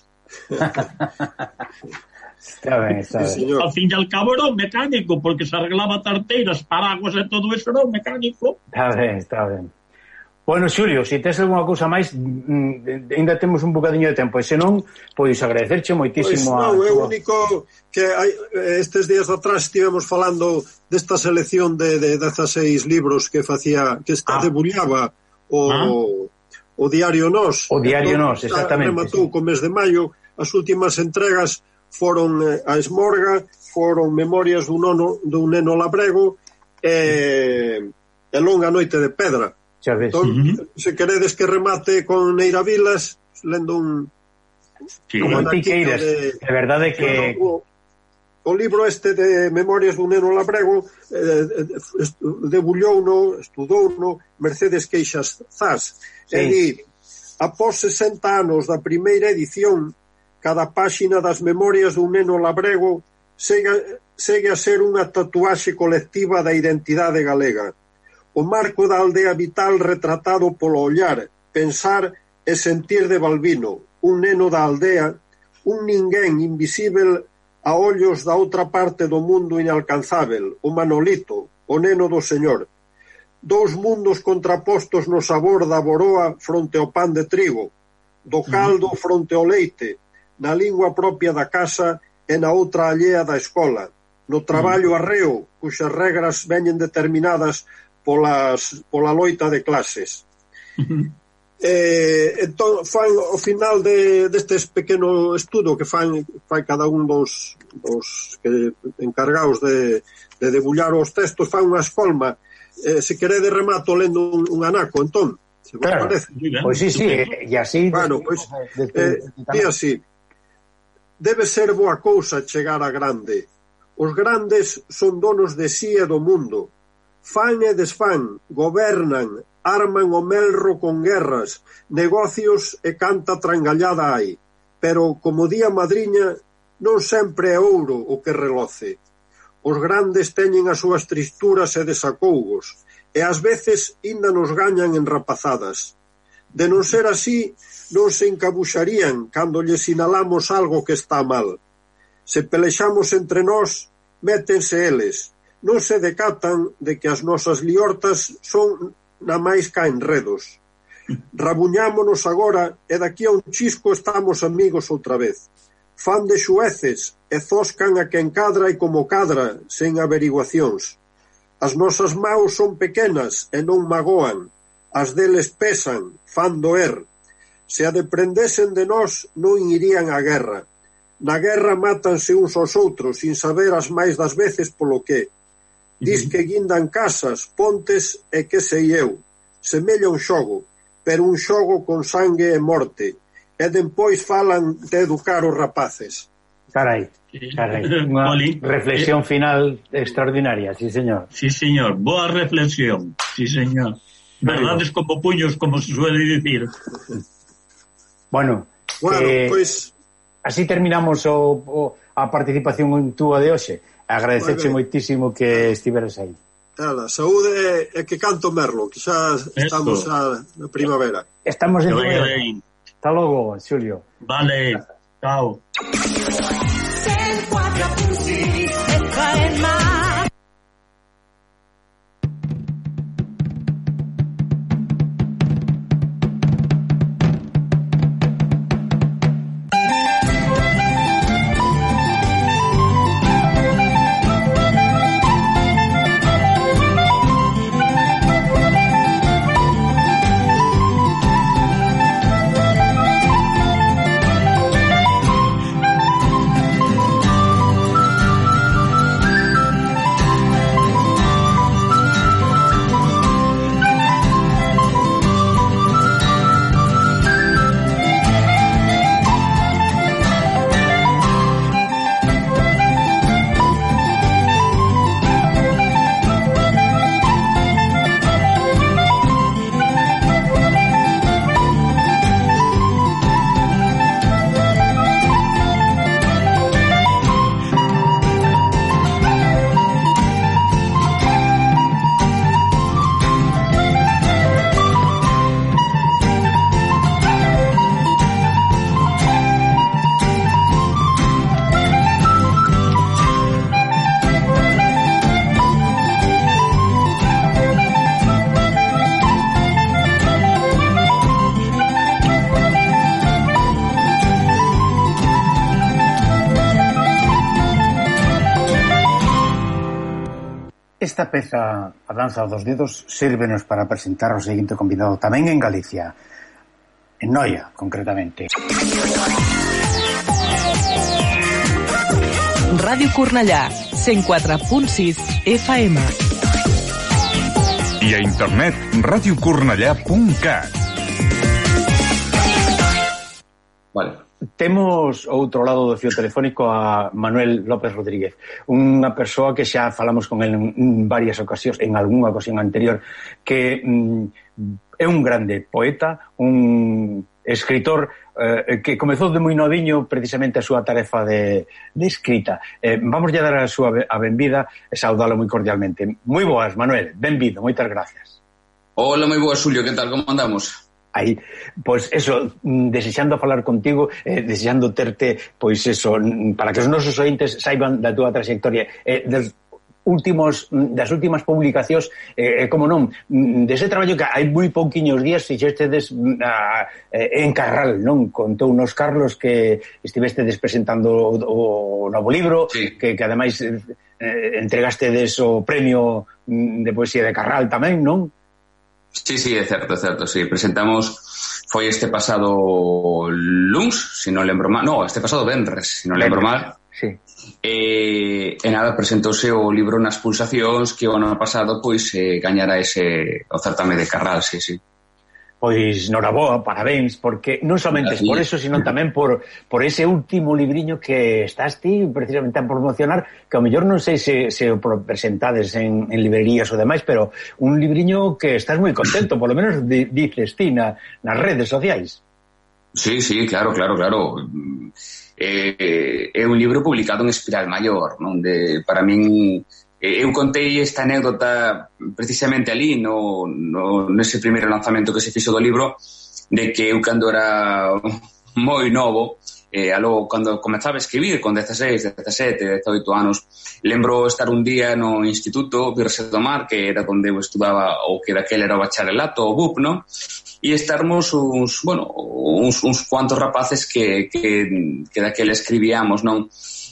C: Está ben, está ben.
H: Sí, señor.
G: Al fin e al cabo era un mecánico, porque se arreglaba tarteiras, paraguas e todo eso, era un mecánico.
C: Está ben, está ben. Bueno, Xulio, se tes algunha cousa máis, ainda temos un bocadiño de tempo, e senón, pois agradecerche
H: Pois
C: moitísimo
H: non, é o único que estes días atrás estivemos falando desta selección de 16 libros que facía, que debullaba o Diario Nós.
C: O Diario
H: Entón,
C: Nós, exactamente,
H: rematou
C: sí.
H: co mes de maio, as últimas entregas foron a Esmorga, foron Memorias dun neno labrego e Longa noite de pedra.
C: Xa ves.
H: Entón, se queredes que remate con Neira Vilas, lendo un...
G: Sí.
C: Como ti
H: anaquito
C: queiras, de verdade que...
H: O libro este de Memorias dun neno labrego debullouno, estudouno Mercedes Queixas Zas.
C: Sí.
H: E di, após 60 anos da primeira edición, cada páxina das Memorias dun neno labrego segue a ser unha tatuaxe colectiva da identidade galega. O marco da aldea vital retratado polo ollar, pensar e sentir de Balbino, un neno da aldea, un ninguén invisível a ollos da outra parte do mundo inalcanzável, o Manolito, o neno do Señor. Dous mundos contrapostos no sabor da boroa fronte ao pan de trigo, do caldo fronte ao leite, na lingua propia da casa e na outra allea da escola, no traballo arreo, cuxas regras veñen determinadas pola loita de clases. Entón, fan ao final destes pequeno estudo que fai cada un dos que encargados de debullar os textos, fan unha escolma. Se querede remato lendo un anaco, entón, se vos
C: Claro,
H: parece.
C: pois sí, e así...
H: Bueno, pois, di así, debe ser boa cousa chegar a grande. Os grandes son donos de si e do mundo. Fan e desfan, gobernan, arman o melro con guerras, negocios e canta trangallada hai. Pero, como di a madriña, non sempre é ouro o que reloce. Os grandes teñen as súas tristuras e desacougos, e ás veces inda nos gañan en rapazadas. De non ser así, non se encabuxarían cando lle sinalamos algo que está mal. Se pelexamos entre nós, métense eles. Non se decatan de que as nosas liortas son na máis ca enredos. Rabuñámonos agora e daqui a un chisco estamos amigos outra vez. Fan de xueces e zoscan a quen cadra e como cadra, sen averiguacións. As nosas maus son pequenas e non magoan. As deles pesan, fan doer. Se a deprendesen de nós, non irían á guerra. Na guerra mátanse uns aos outros, sin saber as máis das veces polo que. Dis que guindan casas, pontes e que sei eu. Semella un xogo, pero un xogo con sangue e morte. E dempois falan de educar os rapaces.
C: Carai, unha
G: Oli.
C: reflexión final extraordinaria, sí, señor.
G: Sí, señor, boa reflexión. Sí, señor. Verdades como puños, como se suele dicir.
C: Bueno,
H: Pois,
C: así terminamos a participación túa de hoxe. Agradecerche
H: Moi
C: moitísimo que estiveras aí.
H: ala, saúde e que canto merlo, que xa estamos na primavera.
C: Estamos en
G: Que vaya
C: primavera.
G: ben.
C: Hasta logo, Xulio.
G: Vale, chao.
D: 104.6 FM.
C: Esta peza, A danza dos dedos, sírvenos para presentar o seguinte convidado tamén en Galicia, en Noia, concretamente.
A: Ràdio Cornellà, 104.6 FM.
B: I a internet, radiocornellà.cat.
I: Vale.
C: Temos ao outro lado do fío telefónico a Manuel López Rodríguez, unha persoa que xa falamos con ele en varias ocasións, en algunha ocasión anterior, que é un grande poeta, un escritor que comezou de moi noviño precisamente a súa tarefa de escrita. Vamos a dar a súa a benvida e saudalo moi cordialmente. Moi boas, Manuel, benvido, moitas gracias.
I: Hola, moi boas, Xulio, que tal, como andamos?
C: Aí, pois eso, desexando falar contigo, desexando terte, pois eso, para que os nosos ointes saiban da túa trayectoria, das últimas publicacións, como non, dese traballo que hai moi pouquiños días fixestedes en Carral, non? Contounos Carlos que estivestedes presentando o novo libro, sí, que ademais entregastedes o premio de poesía de Carral tamén, non?
I: Sí, é certo, sí. Presentamos, foi este pasado luns, se non lembro mal, este pasado venres, se non lembro mal.
C: Sí.
I: E nada, presentouse o libro nas pulsacións que o ano pasado pois gañara o certame de Carral, sí.
C: Pois noraboa, parabéns, porque non somente por eso, sino tamén por ese último libriño que estás ti precisamente a promocionar, que ao mellor non sei se o presentades en librerías ou demais, pero un libriño que estás moi contento, por lo menos dices ti nas redes sociais.
I: Sí, claro. É un libro publicado en Espiral Maior, onde para min eu contei esta anécdota precisamente ali nese primeiro lanzamento que se fixo do libro, de que eu cando era moi novo, algo cando comezaba a escribir con 16, 17, 18 anos, lembro estar un día no instituto Virse do Mar, que era onde eu estudaba o que daquele era o bacharelato, o BUP, non? E estarmos uns cuantos rapaces que daquele escribíamos, non?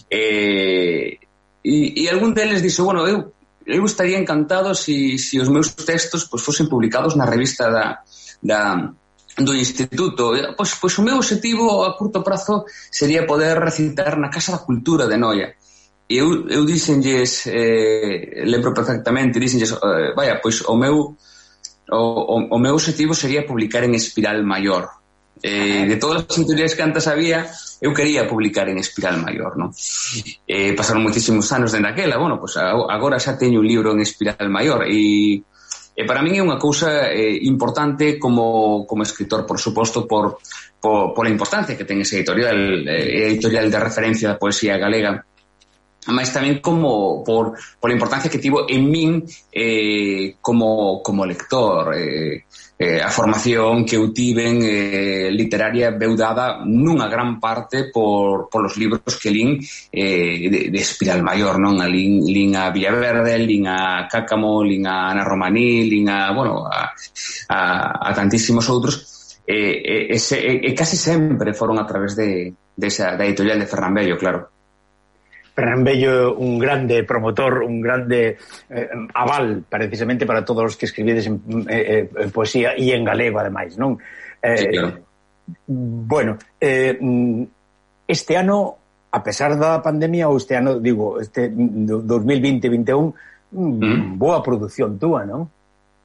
I: E algún deles dixo, eu estaría encantado se os meus textos fosen publicados na revista do instituto. Pois o meu objetivo a curto prazo sería poder recitar na Casa da Cultura de Noia. E eu díxenlles, lembro perfectamente, pois o meu objetivo sería publicar en Espiral Maior. De todas as editoriais que antes había, eu quería publicar en Espiral Maior, non? Pasaron moitísimos anos dende aquela, pois agora xa teño un libro en Espiral Maior e para min é unha cousa importante como escritor, por suposto, pola importancia que ten ese editorial de referencia da poesía galega, mas tamén como pola importancia que tivo en min como lector. A formación que eu tiven literaria veu dada nunha gran parte por os libros que lín de Espiral Maior, non? Lín a Villaverde, lín a Cácamo, lín a Ana Romaní, lín a tantísimos outros, e casi sempre foron a través da editorial de Ferran Bello, claro.
C: Ferran Bello, un grande promotor, un grande aval precisamente para todos os que escribides en poesía e en galego, ademais, non?
I: Sí, claro.
C: Bueno, este ano, a pesar da pandemia, ou este ano, digo, este 2020-21, boa produción túa, non?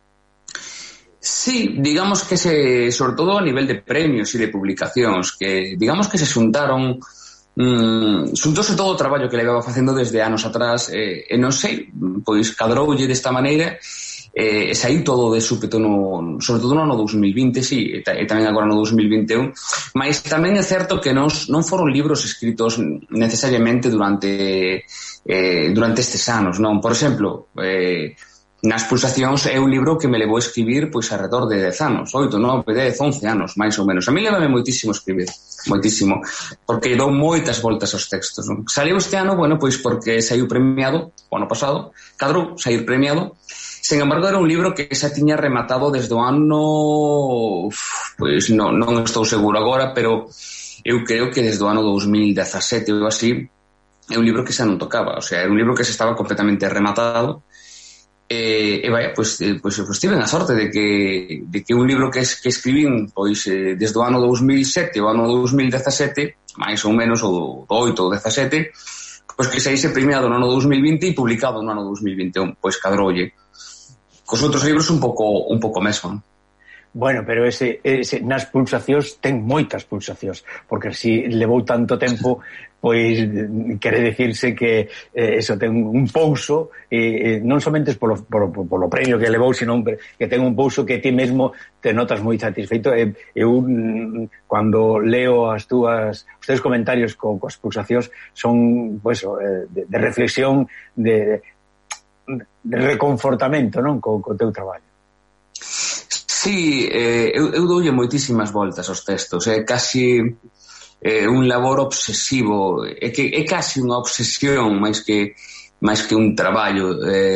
I: Sí, digamos que sobre todo a nivel de premios e de publicacións, que digamos que se xuntaron xuntouse todo o traballo que levaba facendo desde anos atrás, e non sei, pois cadroulle desta maneira, e saiu todo de súpeto sobre todo no ano 2020, sí, e tamén agora no 2021, mas tamén é certo que non foron libros escritos necesariamente durante estes anos, non? Por exemplo, nas pulsacións é un libro que me levou a escribir pois alrededor de 10 anos, 8, 9, 10, 11 anos, máis ou menos. A mí levame moitísimo escribir, moitísimo, porque dou moitas voltas aos textos, non? Saliu este ano, pois porque saiu premiado, o ano pasado, cadrou sair premiado. Sen embargo, era un libro que xa tiña rematado desde o ano, pois non estou seguro agora, pero eu creo que desde o ano 2017 ou así, é un libro que xa non tocaba, o sea, é un libro que xa estaba completamente rematado. vaya, pois tiven a sorte de que un libro que escribín pois desde o ano 2007 ao ano 2017, máis ou menos o 8 ou 17, pois que saíse premiado no ano 2020 e publicado no ano 2021, pois cadroulle. Cos outros libros un pouco mesmo.
C: Bueno, pero ese nas pulsacións ten moitas pulsacións, porque si levou tanto tempo, pois quere dicirse que eso ten un pouso, non somente polo premio que levou, sino que ten un pouso que ti mesmo te notas moi satisfeito. Eu, cando leo os teus comentarios coas pulsacións, son, pues, de reflexión, de reconfortamento, non, co teu traballo.
I: Sí, eu doulle moitísimas voltas aos textos, é casi un labor obsesivo, é casi unha obsesión máis que un traballo.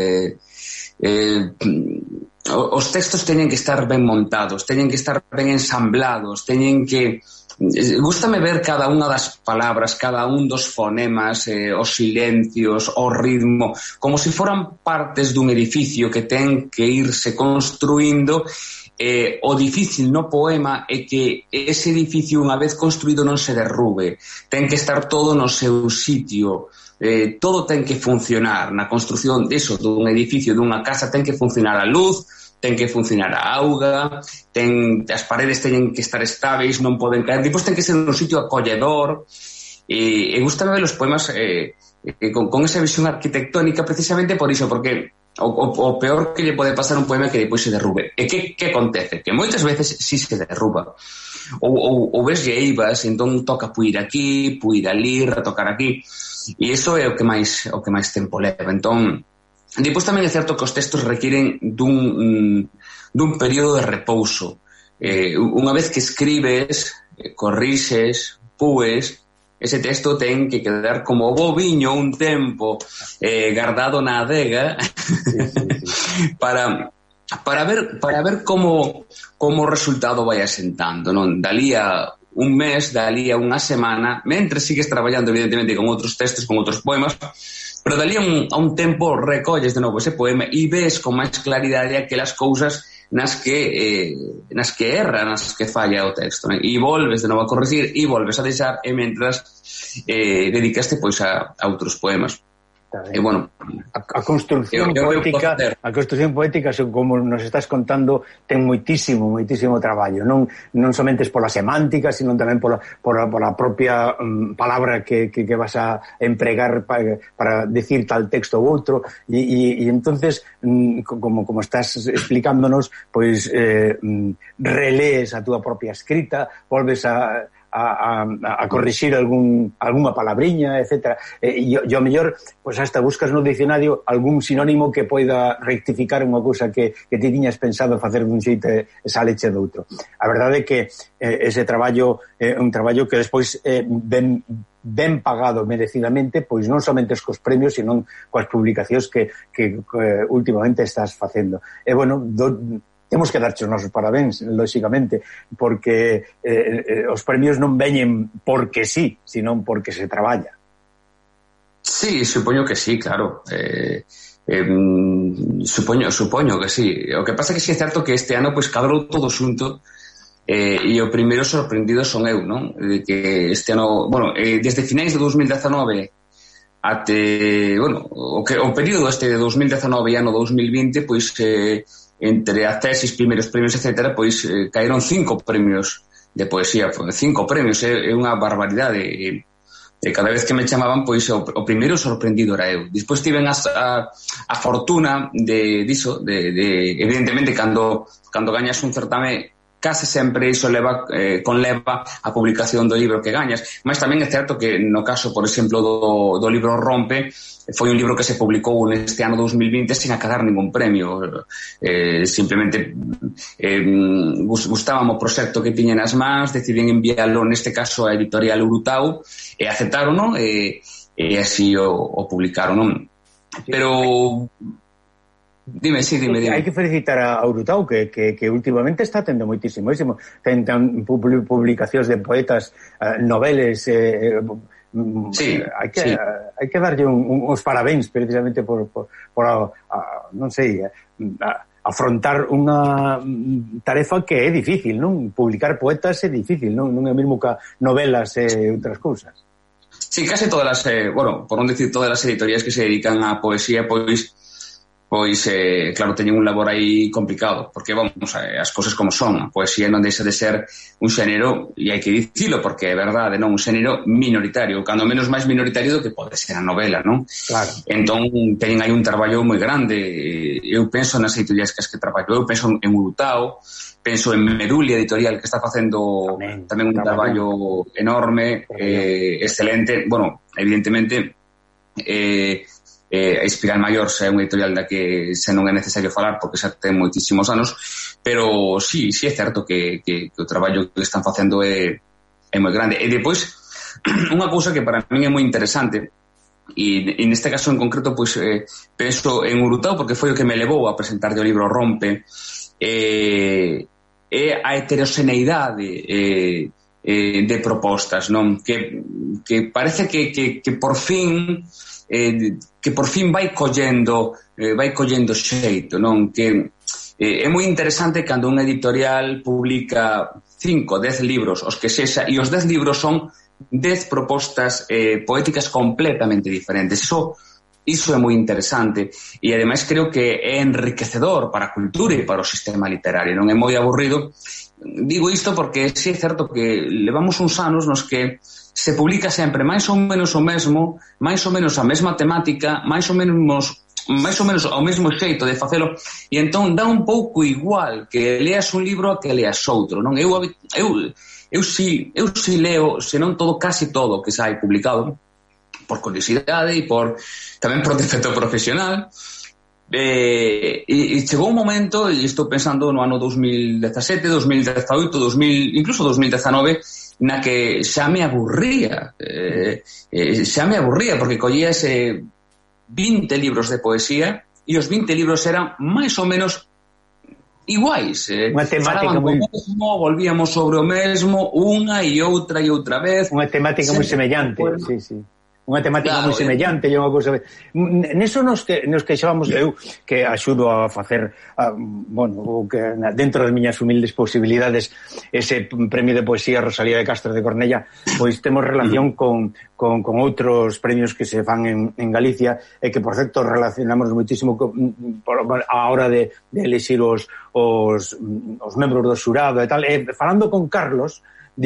I: Os textos teñen que estar ben montados, teñen que estar ben ensamblados, teñen que... Gústame ver cada unha das palabras, cada un dos fonemas, os silencios, o ritmo, como se foran partes dun edificio que ten que irse construindo. O difícil no poema é que ese edificio, unha vez construído, non se derrube, ten que estar todo no seu sitio, todo ten que funcionar na construción dun edificio, dunha casa, ten que funcionar a luz, ten que funcionar a auga, as paredes teñen que estar estáveis, non poden caer, depois ten que ser un sitio acolledor. E gustame ver os poemas con esa visión arquitectónica, precisamente por iso, porque o peor que lle pode pasar un poema é que depois se derrube. E que acontece? Que moitas veces si se derruba. Ou ves eivas, entón toca puir aquí, puir ali, retocar aquí. E iso é o que máis tempo leva. Entón, depois tamén é certo que os textos requiren dun período de repouso. Unha vez que escribes, corrixes, pues, ese texto ten que quedar como boviño un tempo guardado na adega para ver como o resultado vai asentando, non? Dalí a un mes, dalí a unha semana, mentre sigues traballando evidentemente con outros textos, con outros poemas, pero dalí a un tempo recolles de novo ese poema e ves con máis claridade aquelas cousas nas que erra, nas que falla o texto, né? E volves de novo a corregir e volves a deixar, e mentras dedicaste pois a outros poemas. E bueno,
C: a construcción poética, como nos estás contando, ten moitísimo traballo, non somente pola semántica, sino tamén pola propia palabra que vas a empregar para decir tal texto ou outro, e entonces, como estás explicándonos, pois relees a túa propia escrita, volves a corrixir algunha palabriña, etc. E ao mellor, pois hasta buscas no dicionario algún sinónimo que poida rectificar unha cousa que ti tiñas pensado facer dun xeito e saleche doutro. A verdade é que ese traballo é un traballo que despois ben pagado merecidamente, pois non somente cos premios, sino coas publicacións que últimamente estás facendo. E bueno, temos que darche os nosos parabéns, lóxicamente, porque os premios non veñen porque sí, sino porque se traballa.
I: Sí, supoño que sí, claro. Supoño que sí. O que pasa é que sí é certo que este ano pois cadrou todo xunto, e o primeiro sorprendido son eu, non? De que este ano, bueno, desde finais de 2019 até, bueno, o período este de 2019 e ano 2020, pois entre a tesis, primeiros premios, etc., pois caeron 5 premios de poesía. 5 premios, é unha barbaridade. E cada vez que me chamaban, pois o primeiro sorprendido era eu. Despois tiven a fortuna de evidentemente, cando gañas un certame, case sempre iso conleva a publicación do libro que gañas. Mas tamén é certo que no caso, por exemplo, do libro Rompe, foi un libro que se publicou neste ano 2020 sin acadar ningún premio. Simplemente gustábame o proxecto que tiñen nas mans, decidín enviálo neste caso a editorial Urutau, e aceptaron, non? E así o publicaron, non? Pero... Dime.
C: Hai que felicitar a Urutau que últimamente está tendo moitísimo. Ten publicacións de poetas, noveles,
I: sí,
C: hai que darlle uns parabéns precisamente por non sei, afrontar unha tarefa que é difícil, non? Publicar poetas é difícil, non é mesmo que novelas e outras cousas.
I: Sí, casi todas as, por non decir todas as editoriais que se dedican á poesía, pois claro, teñen un labor aí complicado, porque, vamos, as cousas como son, a poesía non deixa de ser un xénero, e hai que dicilo, porque é verdade, non, un xénero minoritario, cando menos máis minoritario do que pode ser a novela, non?
C: Claro.
I: Entón, teñen aí un traballo moi grande. Eu penso nas editoriais que traballo, eu penso en Urutao, penso en Medulia Editorial, que está facendo tamén un traballo enorme, excelente. Bueno, evidentemente, a Espiral Maior xa é unha editorial da que xa non é necesario falar porque xa ten moitísimos anos, pero sí é certo que o traballo que están facendo é moi grande. E depois, unha cousa que para min é moi interesante, e neste caso en concreto, pois penso en Urutao porque foi o que me levou a presentar o libro Rompe, é a heteroxeneidade de propostas, non? Que parece que por fin vai collendo xeito, non? Que é moi interesante cando unha editorial publica 5, 10 libros, os que sexa, e os 10 libros son 10 propostas poéticas completamente diferentes. Iso é moi interesante, e ademais creo que é enriquecedor para a cultura e para o sistema literario, non é moi aburrido. Digo isto porque sí é certo que levamos uns anos nos que se publica sempre máis ou menos o mesmo, máis ou menos a mesma temática, máis ou menos ao mesmo xeito de facelo, e entón dá un pouco igual que leas un libro a que leas outro, non? Eu si leo, se non todo, casi todo que sai publicado, por curiosidade e tamén por defecto profesional, e chegou un momento, e estou pensando no ano 2017, 2018, incluso 2019, na que xa me aburría, porque collías 20 libros de poesía e os 20 libros eran máis ou menos iguais.
C: Unha temática
I: moi... volvíamos sobre o mesmo unha e outra vez.
C: Unha temática moi semellante, sí. Unha temática moi semellante e unha cousa... Neso nos queixábamos, eu que axudo a facer dentro das miñas humildes posibilidades ese premio de poesía Rosalía de Castro de Cornella, pois temos relación con outros premios que se fan en Galicia e que, por certo, relacionamos moitísimo a hora de elexir os membros do xurado e tal. Falando con Carlos,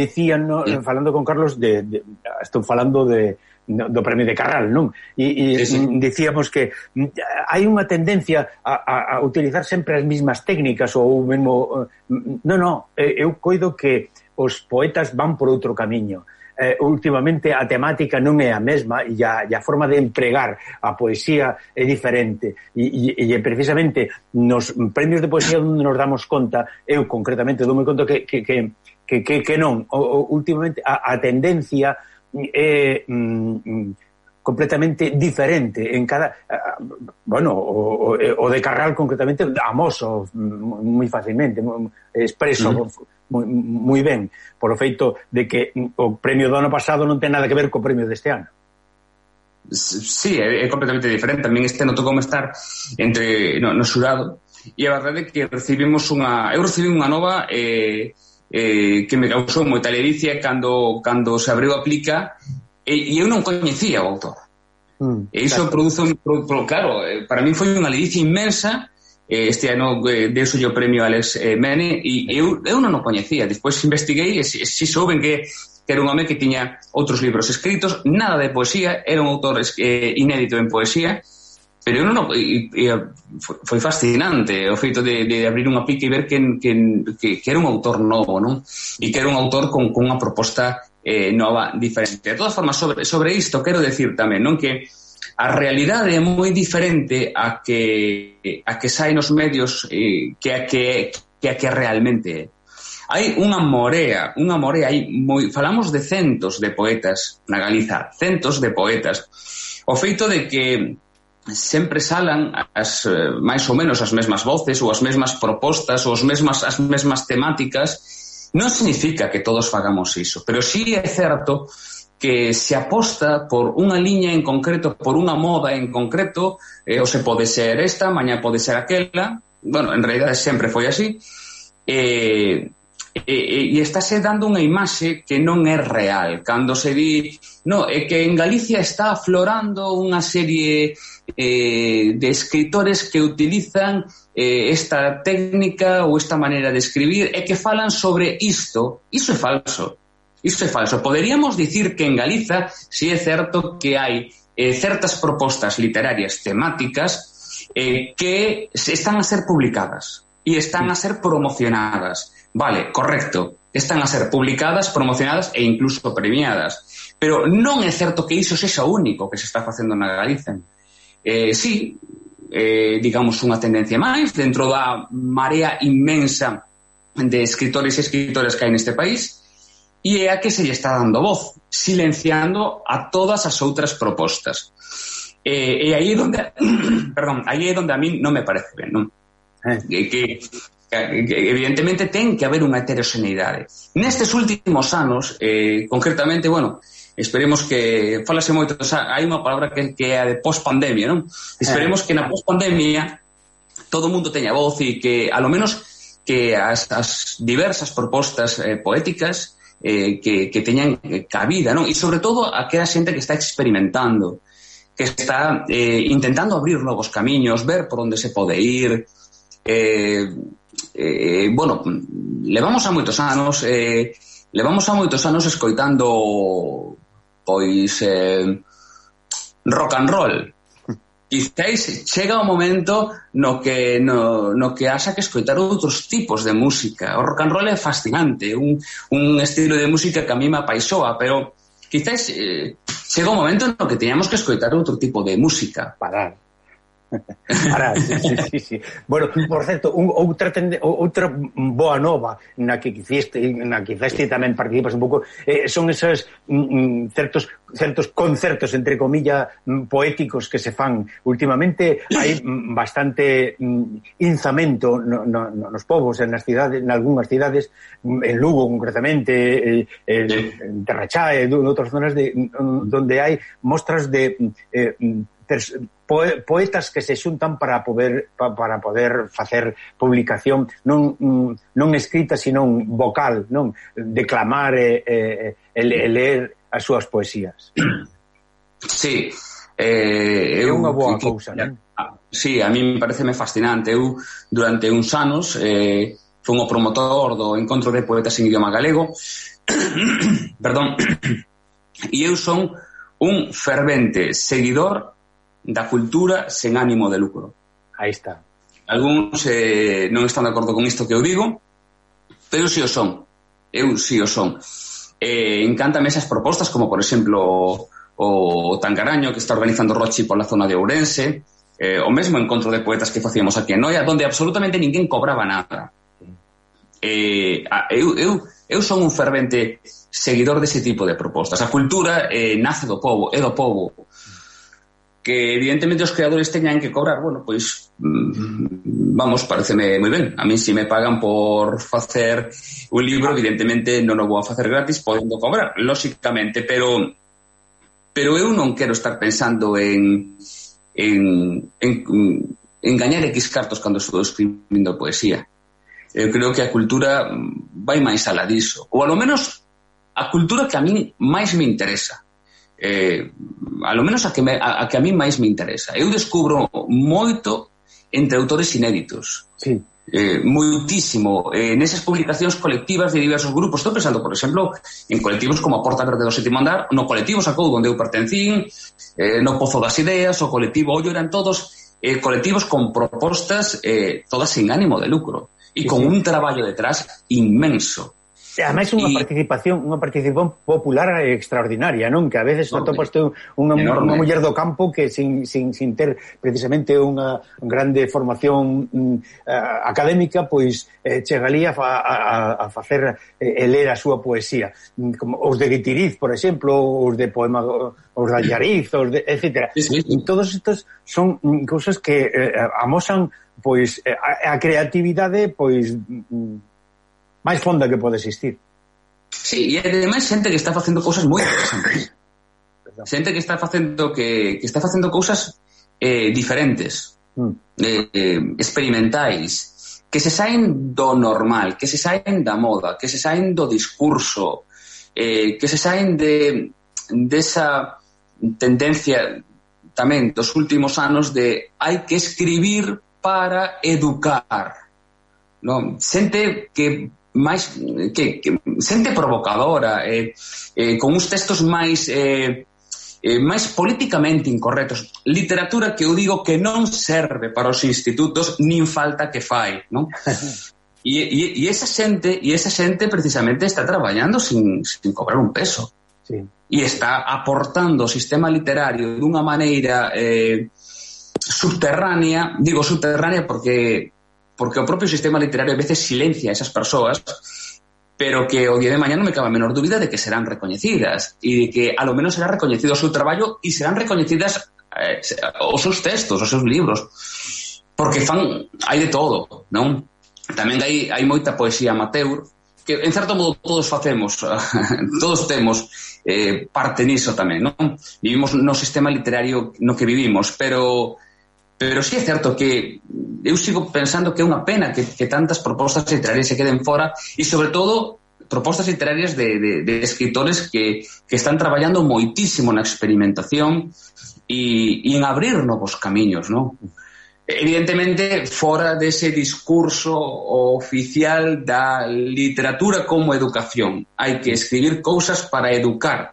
C: estou falando do premio de Carral, non? E dicíamos que hai unha tendencia a utilizar sempre as mesmas técnicas ou mesmo... eu coido que os poetas van por outro camiño. Últimamente a temática non é a mesma e a forma de empregar a poesía é diferente e precisamente nos premios de poesía onde nos damos conta, eu concretamente dou-me conta que non, últimamente a tendencia é completamente diferente en cada... o de Carral concretamente amoso moi facilmente, expreso moi ben, por o feito de que o premio do ano pasado non ten nada que ver co premio deste ano.
I: Sí, é completamente diferente. Tamén este no tocou estar no xurado, e a verdade é que eu recibi unha nova que me causou moita ledicia cando se abriu a plica e eu non coñecía o autor. E iso produce claro, para mí foi unha ledicia inmensa. Este ano deuso o premio Alex Mene e eu non o coñecía. Despois investiguei e si souben que era un home que tiña outros libros escritos, nada de poesía, era un autor inédito en poesía, pero eu non foi fascinante o feito de abrir unha plica e ver que era un autor novo, non? E que era un autor con unha proposta nova, diferente. De todas formas, sobre isto quero decir tamén, non, que a realidade é moi diferente a que sai nos medios que a que realmente é. Hai unha morea aí falamos de centos de poetas na Galiza, centos de poetas. O feito de que sempre salan máis ou menos as mesmas voces ou as mesmas propostas ou as mesmas temáticas non significa que todos fagamos iso, pero sí é certo que se aposta por unha liña en concreto, por unha moda en concreto, ou se pode ser esta, mañá pode ser aquela, bueno, en realidad sempre foi así, e estáse dando unha imaxe que non é real. Cando se di, no, é que en Galicia está aflorando unha serie de escritores que utilizan esta técnica ou esta maneira de escribir e que falan sobre isto. Iso é falso. Isto é falso. Poderíamos dicir que en Galiza si é certo que hai certas propostas literarias temáticas que están a ser publicadas e están a ser promocionadas. Vale, correcto. Están a ser publicadas, promocionadas e incluso premiadas. Pero non é certo que iso sexa o único que se está facendo na Galiza. Sí, digamos, unha tendencia máis dentro da marea inmensa de escritores e escritoras que hai neste país, e é a que se lle está dando voz, silenciando a todas as outras propostas. E aí é donde perdón, aí é donde a mí non me parece ben, non? Que evidentemente ten que haber unha heteroxeneidade. Nestes últimos anos, concretamente, bueno, esperemos que falase moito, o sea, hai unha palabra que é a de post-pandemia, non? Esperemos que na post-pandemia todo o mundo teña voz e que, a lo menos, que as diversas propostas poéticas que teñan cabida, non? E sobre todo aquela xente que está experimentando, que está intentando abrir novos camiños, ver por onde se pode ir. Bueno, levamos a moitos anos escoitando pois rock and roll. Quizáis chega o momento no que haxa que escoitar outros tipos de música. O rock and roll é fascinante, un estilo de música que a mí me apaixoa, pero quizáis chega o momento no que teñamos que escoitar outro tipo de música.
C: Parar. Sí. Bueno, por certo, outra boa nova na que quizás tamén participas un pouco, son esos certos concertos, entre comillas, poéticos que se fan últimamente. Hai bastante inzamento nos povos, nas cidades, en algunhas cidades, en Lugo concretamente, en Terrachá e en outras zonas donde hai mostras de poetas que se xuntan para poder facer publicación non escrita, sino vocal, non declamar e ler as súas poesías.
I: Sí,
C: é unha boa cousa, non?
I: Sí, a mí me pareceme fascinante. Eu durante uns anos fui o promotor do Encontro de Poetas en Idioma Galego. Perdón. E eu son un fervente seguidor da cultura sen ánimo de lucro.
C: Aí está.
I: Algúns non están de acordo con isto que eu digo, pero si o son. Eu si o son. Encántame esas propostas, como por exemplo o Tancaraño, que está organizando Rochi pola zona de Ourense, o mesmo Encontro de Poetas que facíamos aquí en Noia, donde absolutamente ninguén cobraba nada. Eu son un fervente seguidor dese tipo de propostas. A cultura nace do povo, é do povo. Que evidentemente os creadores teñan que cobrar, bueno, pois vamos, pareceme moi ben. A mí se me pagan por facer un libro, evidentemente non o vou a facer gratis, podendo cobrar, lóxicamente, pero eu non quero estar pensando en gañar X cartos cando estou escribindo poesía. Eu creo que a cultura vai máis alá diso, ou alo menos a cultura que a mí máis me interesa. A lo menos a que a mí máis me interesa. Eu descubro moito entre autores inéditos.
C: Sí.
I: Moitísimo nesas publicacións colectivas de diversos grupos. Estou pensando, por exemplo, en colectivos como a Porta Verde do Sétimo Andar, no colectivo Sacou, onde eu pertencín, no Pozo das Ideas, o colectivo Ollo, eran todos colectivos con propostas todas sin ánimo de lucro e con un traballo detrás inmenso.
C: E ademais unha participación popular extraordinaria, non? Que a veces atopas unha muller do campo que sin ter precisamente unha grande formación académica, pois chegalía a facer ler a súa poesía, como os de Guitiriz, por exemplo, os de poema, os de Allariz, etcétera. Todos estos son cousas que amosan pois a creatividade pois máis fonda que pode existir.
I: Sí, e ademais xente que está facendo cousas moi interesantes. Xente que está facendo cousas diferentes, experimentais, que se saen do normal, que se saen da moda, que se saen do discurso, que se saen desa tendencia tamén dos últimos anos de hai que escribir para educar, non? Xente que máis que xente provocadora, con uns textos máis políticamente incorrectos, literatura que eu digo que non serve para os institutos nin falta que fai, non? E esa xente precisamente está traballando sin cobrar un peso.
C: Sí.
I: E está aportando o sistema literario dunha maneira subterránea, digo subterránea porque o propio sistema literario a veces silencia a esas persoas, pero que o día de mañá non me cabe a menor dúbida de que serán recoñecidas e de que a lo menos será recoñecido o seu traballo e serán recoñecidas os seus textos, os seus libros, porque hai de todo, non? Tamén hai moita poesía amateur que en certo modo todos facemos, todos temos parte niso tamén, non? Vivimos no sistema literario no que vivimos, pero sí é certo que eu sigo pensando que é unha pena que tantas propostas literarias se queden fora e, sobre todo, propostas literarias de escritores que están traballando moitísimo na experimentación e en abrir novos camiños, non? Evidentemente, fora dese discurso oficial da literatura como educación. Hai que escribir cousas para educar.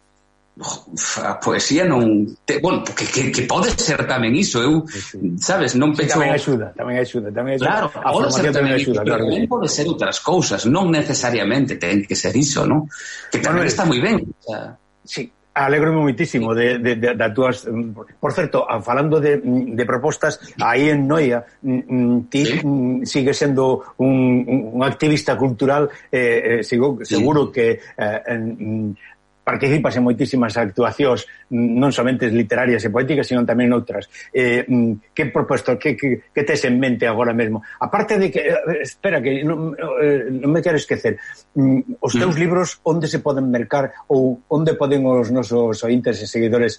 I: A poesía non... Bueno, que pode ser tamén iso. Eu, sabes, non penso...
C: Tamén axuda.
I: Claro, pode ser tamén iso, pero non pode ser outras cousas. Non necesariamente ten que ser iso, non? Que tamén está moi ben.
C: Sí. Alegro-me moitísimo de túas... Por certo, falando de propostas, aí en Noia ti sigues sendo un activista cultural, seguro que participas en moitísimas actuacións, non somente literarias e poéticas, sino tamén outras. Que proposto, que tes en mente agora mesmo? Aparte de que, espera, que non me quero esquecer, os teus libros onde se poden mercar ou onde poden os nosos ointes e seguidores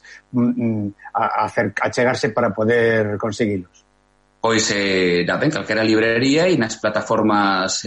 C: achegarse para poder conseguilos?
I: Pois en calquera librería e nas plataformas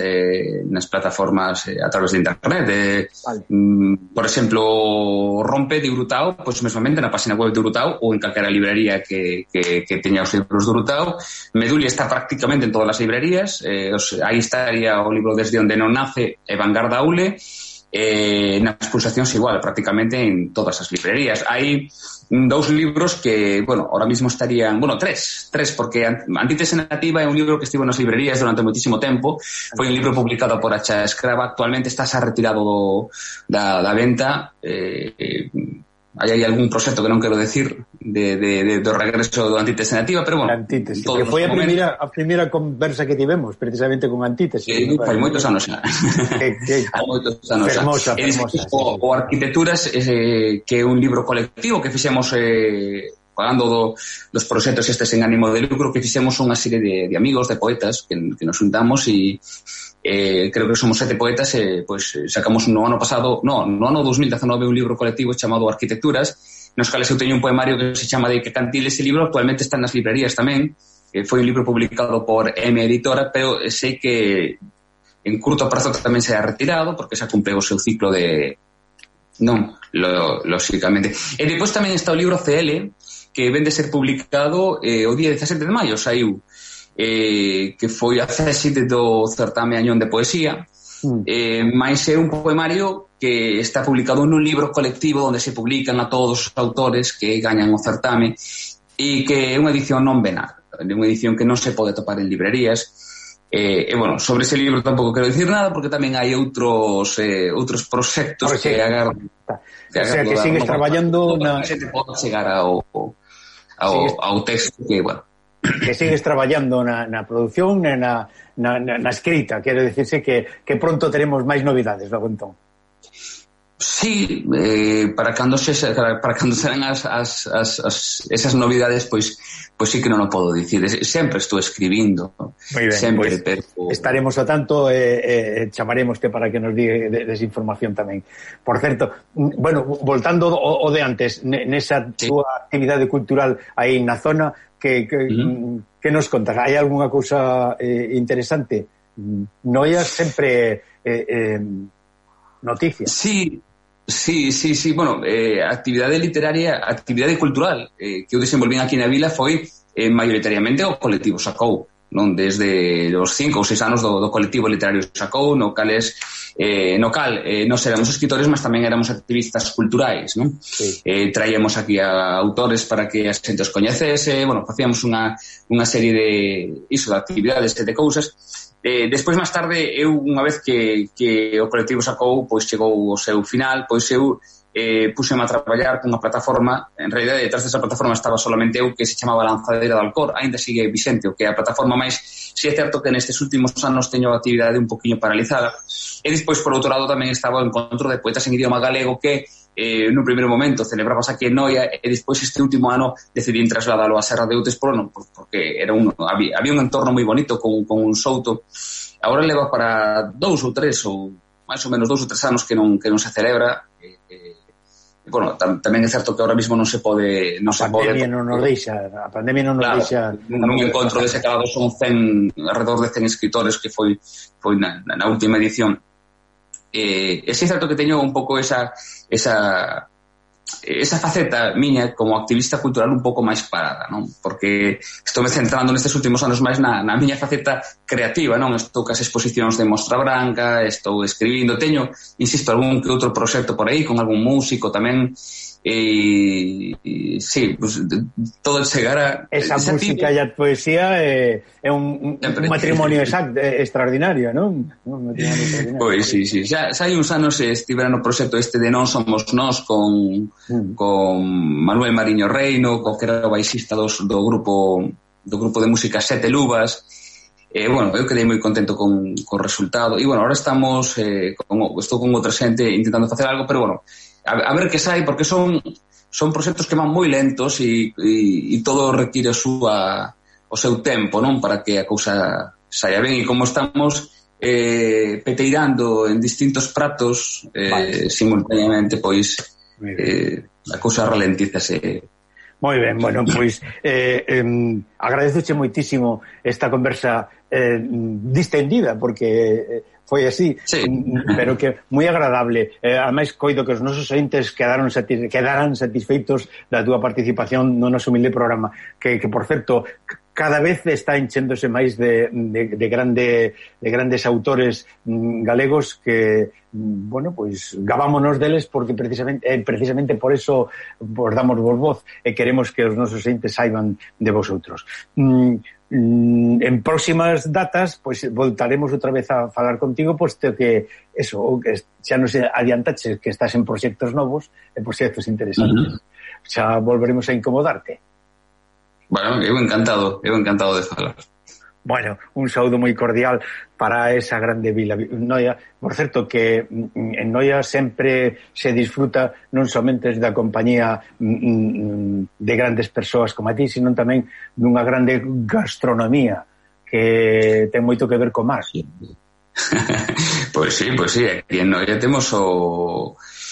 I: a través de internet.
C: Vale.
I: Por exemplo, Rompe de Urutao, pois mesmamente na página web de Urutao ou en calquera librería que teña os libros de Urutao. Meduli está prácticamente en todas as librerías, aí estaría o libro Desde onde non nace e Vanguarda Aule. Nas pulsacións igual, prácticamente en todas as librerías. Hai 2 libros que, bueno, ahora mismo estarían, bueno, tres, porque Antítese Nativa é un libro que estivo nas librerías durante moitísimo tempo, foi un libro publicado por Hacha Escrava, actualmente está xa retirado da venta. Hai algún proxecto que non quero decir do regreso do Antítese Nativa, pero bueno,
C: Antítese, que foi a primeira conversa que tivemos precisamente con Antítese.
I: Hai moitos anos xa. Hai moitos anos xa.
C: Fermosa.
I: O Arquitecturas, que é un libro colectivo que fixemos pagando dos proxectos estes en ánimo de lucro, que fixemos unha serie de amigos, de poetas que nos juntamos e creo que somos 7 poetas, pois sacamos no ano 2019 un libro colectivo chamado Arquitecturas, nos cales eu teño un poemario que se chama De que Cantil. Ese libro actualmente está nas librerías tamén, foi un libro publicado por M Editora, pero sei que en curto prazo tamén será retirado porque xa cumple o seu ciclo de... Non, lógicamente. E depois tamén está o libro CL, que vende ser publicado o día 17 de maio, saiu, que foi a céside do certame Añón de Poesía, mais é un poemario que está publicado nun libro colectivo onde se publican a todos os autores que gañan o certame e que é unha edición non venal, unha edición que non se pode topar en librerías. Bueno, sobre ese libro tampouco quero dicir nada porque tamén hai outros proxectos que agardan.
C: O sea, que sigues traballando
I: na... Se te pode chegar ao texto que, bueno...
C: Que sigues traballando na produción, na escrita, quero dicirse que pronto teremos máis novidades, logo entón.
I: Sí, para cando serán esas novidades, pois sí que non o podo dicir. Sempre estou escribindo.
C: Moi ben,
I: sempre,
C: pues, estaremos ao tanto e chamaremoste para que nos diga desinformación tamén. Por certo, bueno, voltando o de antes, nesa túa actividade cultural aí na zona, que nos contas? Hai algunha cousa interesante? Noia sempre noticias.
I: Sí, bueno, actividade literaria, actividade cultural que eu desenvolvín aquí na vila foi maioritariamente o colectivo Sacou, non? Desde os 5 ou 6 anos do colectivo literario Sacou, no cal nos éramos escritores, mas tamén éramos activistas culturais, non? Sí. Traíamos aquí a autores para que a xente os coñecese, bueno, facíamos unha serie de actividades e de cousas. Despois, máis tarde, eu, unha vez que o colectivo Sacou, pois chegou ao seu final, pois eu puxeme a traballar cunha plataforma. En realidad, detrás desa plataforma estaba solamente eu, que se chamaba Lanzadeira de Alcor, ainda sigue vixente, o que é a plataforma máis. Si é certo que nestes últimos anos teño a actividade un poquinho paralizada. E despois, por outro lado, tamén estaba o encontro de poetas en idioma galego, que no primeiro momento celebrabas aquí en Noia, e despois este último ano decidín trasladalo a Serra de Outes porque era había un entorno moi bonito con un souto. Agora leva para 2 ou 3 ou máis ou menos 2 ou 3 anos que non se celebra. Bueno, tamén é certo que ahora mismo non se pode.
C: A pandemia non nos deixa.
I: Nun encontro dese calado son alrededor de 100 escritores, que foi na última edición. É certo que teño un pouco esa faceta miña como activista cultural un pouco máis parada, non? Porque estou me centrando nestes últimos anos máis na miña faceta creativa, non? Estou cas exposicións de Mostra Branca, estou escribindo, teño, insisto, algún que outro proxecto por aí con algún músico tamén. Sí, pues, todo chegar a
C: esa música e a poesía é un matrimonio extraordinario, non?
I: Pois sí, xa hai uns anos estivera no proxecto este de Non Somos Nós con Manuel Mariño Reino, que era o baixista do grupo de música Sete Luvas. Bueno, eu quedei moi contento con o resultado, e bueno, ahora estou con outra xente intentando facer algo, pero bueno, a ver que sai, porque son proxectos que van moi lentos e todo require o seu tempo, non? Para que a cousa saia ben, e como estamos peteirando en distintos pratos simultaneamente, pois a cousa ralentízase.
C: Moi ben, bueno, pois agradezoche moitísimo esta conversa distendida, porque foi así, sí. Pero que moi agradable. Ademais, coido que os nosos ointes quedaran satisfeitos da túa participación no noso humilde programa, que por certo, cada vez está enchéndose máis de grandes autores galegos que, bueno, pois gavámonos deles porque precisamente por eso vos damos vos voz e queremos que os nosos ointes saiban de vosotros. En próximas datas pois voltaremos outra vez a falar contigo, posto que eso, que xa nos adiantaches que estás en proxectos novos e proxectos interesantes. Xa volveremos a incomodarte.
I: Bueno, eu encantado de falar.
C: Bueno, un saúdo moi cordial para esa grande vila Noia. Por certo, que en Noia sempre se disfruta non somente da compañía de grandes persoas como a ti, sino tamén dunha grande gastronomía que ten moito que ver co mar.
I: Pois sí, aquí en Noia temos o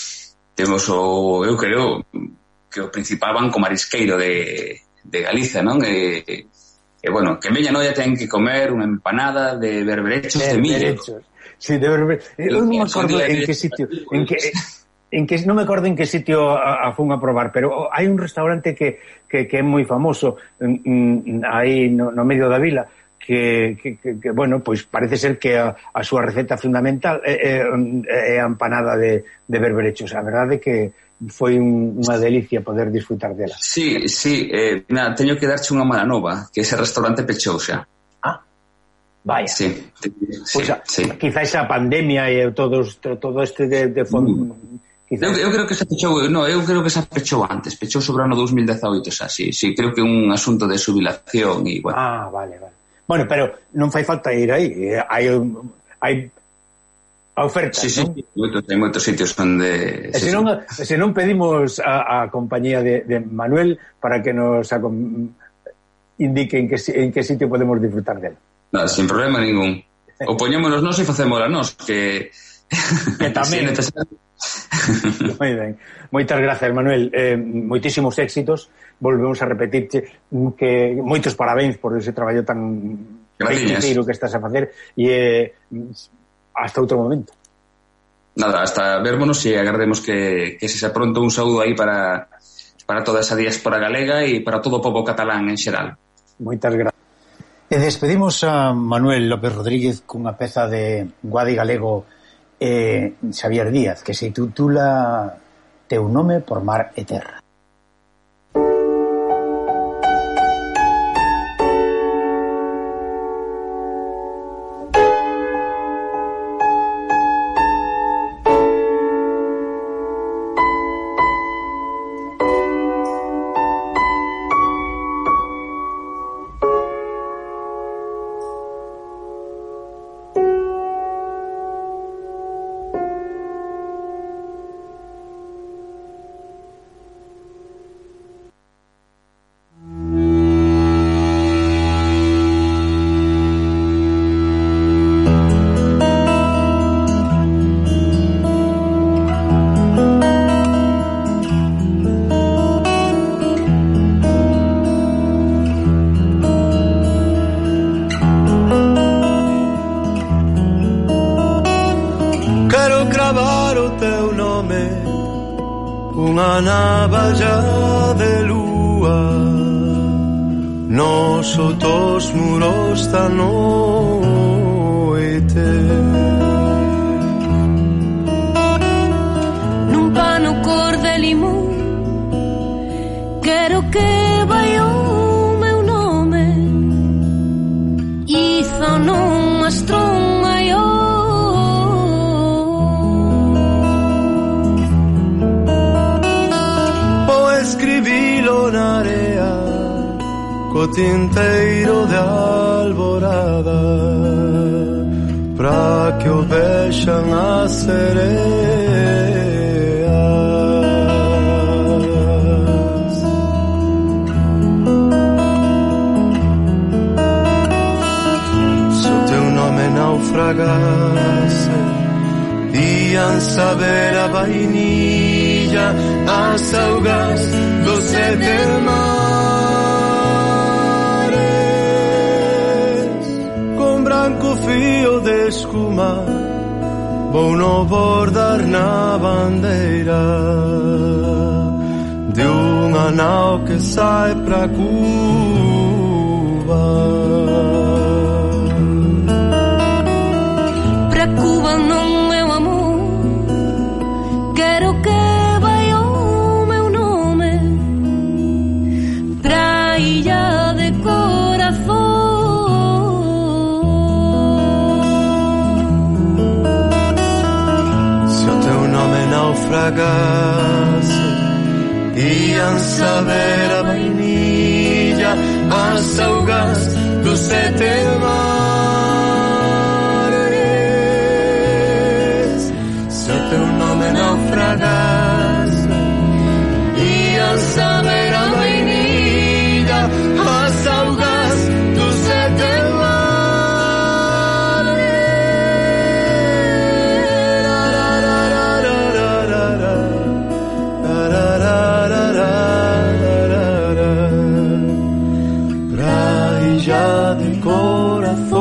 I: eu creo que o principal banco marisqueiro de Galicia, non? Bueno, que en Veña Noia ten que comer unha empanada de berberechos de millo.
C: Sí, de berberechos. Eu non me acordo en que sitio, non me acordo en que sitio a fun a probar, pero hai un restaurante que é moi famoso aí no medio da vila, que bueno, pois parece ser que a súa receta fundamental é a empanada de berberechos. A verdade é que foi unha delicia poder disfrutar dela.
I: Sí, teño que darche unha mala nova, que ese restaurante pechou xa.
C: Ah, vaya.
I: Sí.
C: Quizás a pandemia e todo este de fondo.
I: Eu creo que se pechou, eu creo que se pechou antes, pechou sobre o ano 2018, xa, sí, creo que é un asunto de xubilación e bueno.
C: Ah, vale. Bueno, pero non fai falta ir aí, hai a oferta,
I: Sí,
C: non?
I: hai moitos sitios onde...
C: Se non pedimos a compañía de Manuel para que nos indique en que sitio podemos disfrutar dela.
I: No, sin problema ningún. O poñémonos nós e facémola nós, que
C: tamén. Moi ben. Moitas grazas, Manuel. Moitísimos éxitos. Volvemos a repetirche que moitos parabéns por ese traballo tan feiticeiro que estás a facer e hasta outro momento.
I: Nada, hasta vermonos e agardemos que se xa pronto un saúdo aí para toda esa diáspora galega e para todo o pobo catalán en xeral.
C: Moitas grazas. E despedimos a Manuel López Rodríguez cunha peza de Guadi Galego e Xavier Díaz que se titula Teu nome por mar e terra.
J: Unha navalla de lúa nos outros muros da noite.
D: Nun pano cor de limón quero que vai o meu nome Izo non mastrón maior.
J: Escribilo na area co tinteiro de alborada pra que o vexan as sereas. Se o teu nome naufragase ian saber a vainilla as augas dos sete mares. Con branco fío de escuma vou no bordar na bandeira de unha nao que sai pra Cuba.
D: Pra Cuba non, meu amor, quero que
J: naufragase ian saber a vainilla as augas dos sete mares. Se o teu nome naufragase ian saber a vainilla as augas dos sete mares. Praia de coração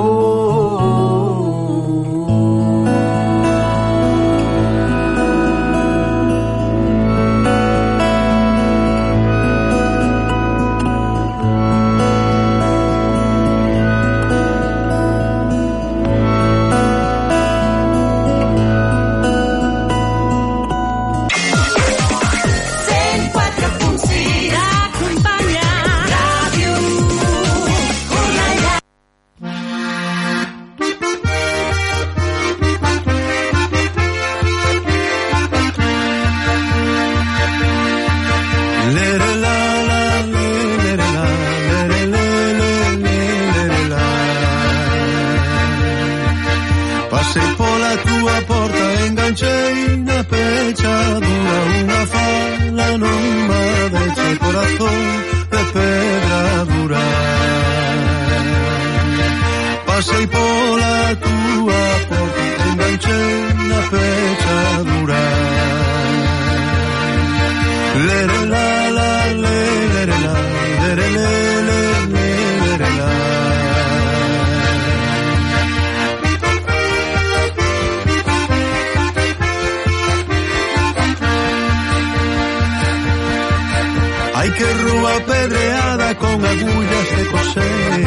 J: corazón de pedra dura. Pasei pola túa porta, enganchei na pechadura. Lere la la lere la lere lere la. Ai que rúa pedreada con agullas de coser,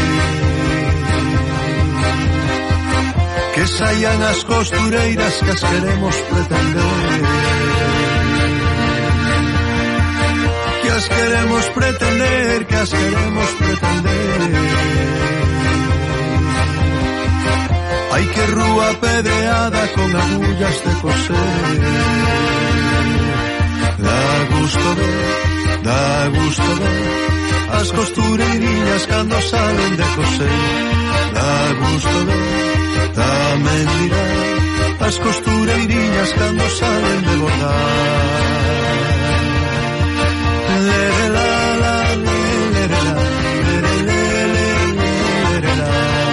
J: que saian as costureiras que as queremos pretender, que as queremos pretender, que as queremos pretender. Ai que rúa pedreada con agullas de coser, dá gusto ver as costureirinhas cando salen de coser, dá gusto ver, tamén dirá as costureirinhas cando salen de bordar. Lere la la lere la lere lere la.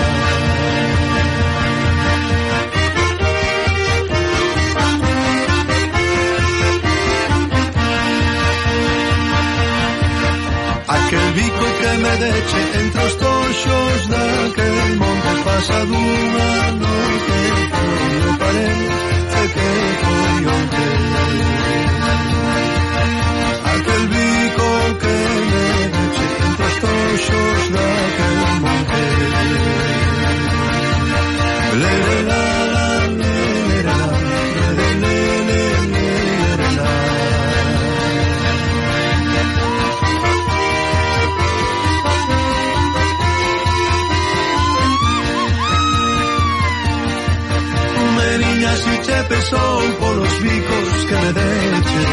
J: Aquel bico que me deche entre os toxos daquel monte pasa dunha noite, non parece que foi onte. Aquel bico que me deche entre os toxos daquel monte. Lere la la lere la lere lere la. Meriña si che pesou polos bicos que me deche,